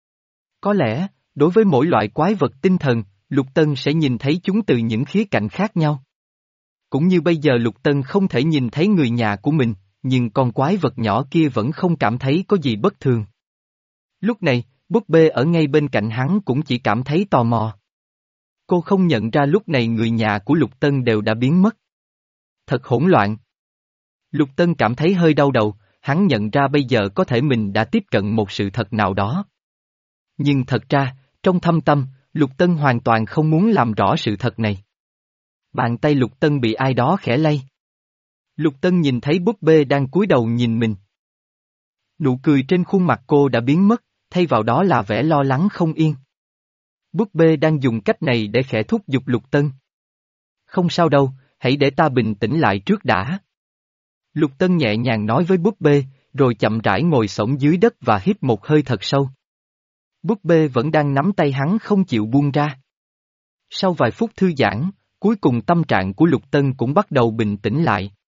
Speaker 1: Có lẽ, đối với mỗi loại quái vật tinh thần, Lục Tân sẽ nhìn thấy chúng từ những khía cạnh khác nhau. Cũng như bây giờ Lục Tân không thể nhìn thấy người nhà của mình, nhưng con quái vật nhỏ kia vẫn không cảm thấy có gì bất thường. Lúc này, búp bê ở ngay bên cạnh hắn cũng chỉ cảm thấy tò mò. Cô không nhận ra lúc này người nhà của Lục Tân đều đã biến mất. Thật hỗn loạn. Lục Tân cảm thấy hơi đau đầu, hắn nhận ra bây giờ có thể mình đã tiếp cận một sự thật nào đó. Nhưng thật ra, trong thâm tâm, Lục Tân hoàn toàn không muốn làm rõ sự thật này. Bàn tay Lục Tân bị ai đó khẽ lay. Lục Tân nhìn thấy búp bê đang cúi đầu nhìn mình. Nụ cười trên khuôn mặt cô đã biến mất, thay vào đó là vẻ lo lắng không yên. Búp bê đang dùng cách này để khẽ thúc giục Lục Tân. Không sao đâu, hãy để ta bình tĩnh lại trước đã. Lục Tân nhẹ nhàng nói với búp bê, rồi chậm rãi ngồi xổm dưới đất và hít một hơi thật sâu. Búp bê vẫn đang nắm tay hắn không chịu buông ra. Sau vài phút thư giãn, cuối cùng tâm trạng của Lục Tân cũng bắt đầu bình tĩnh lại.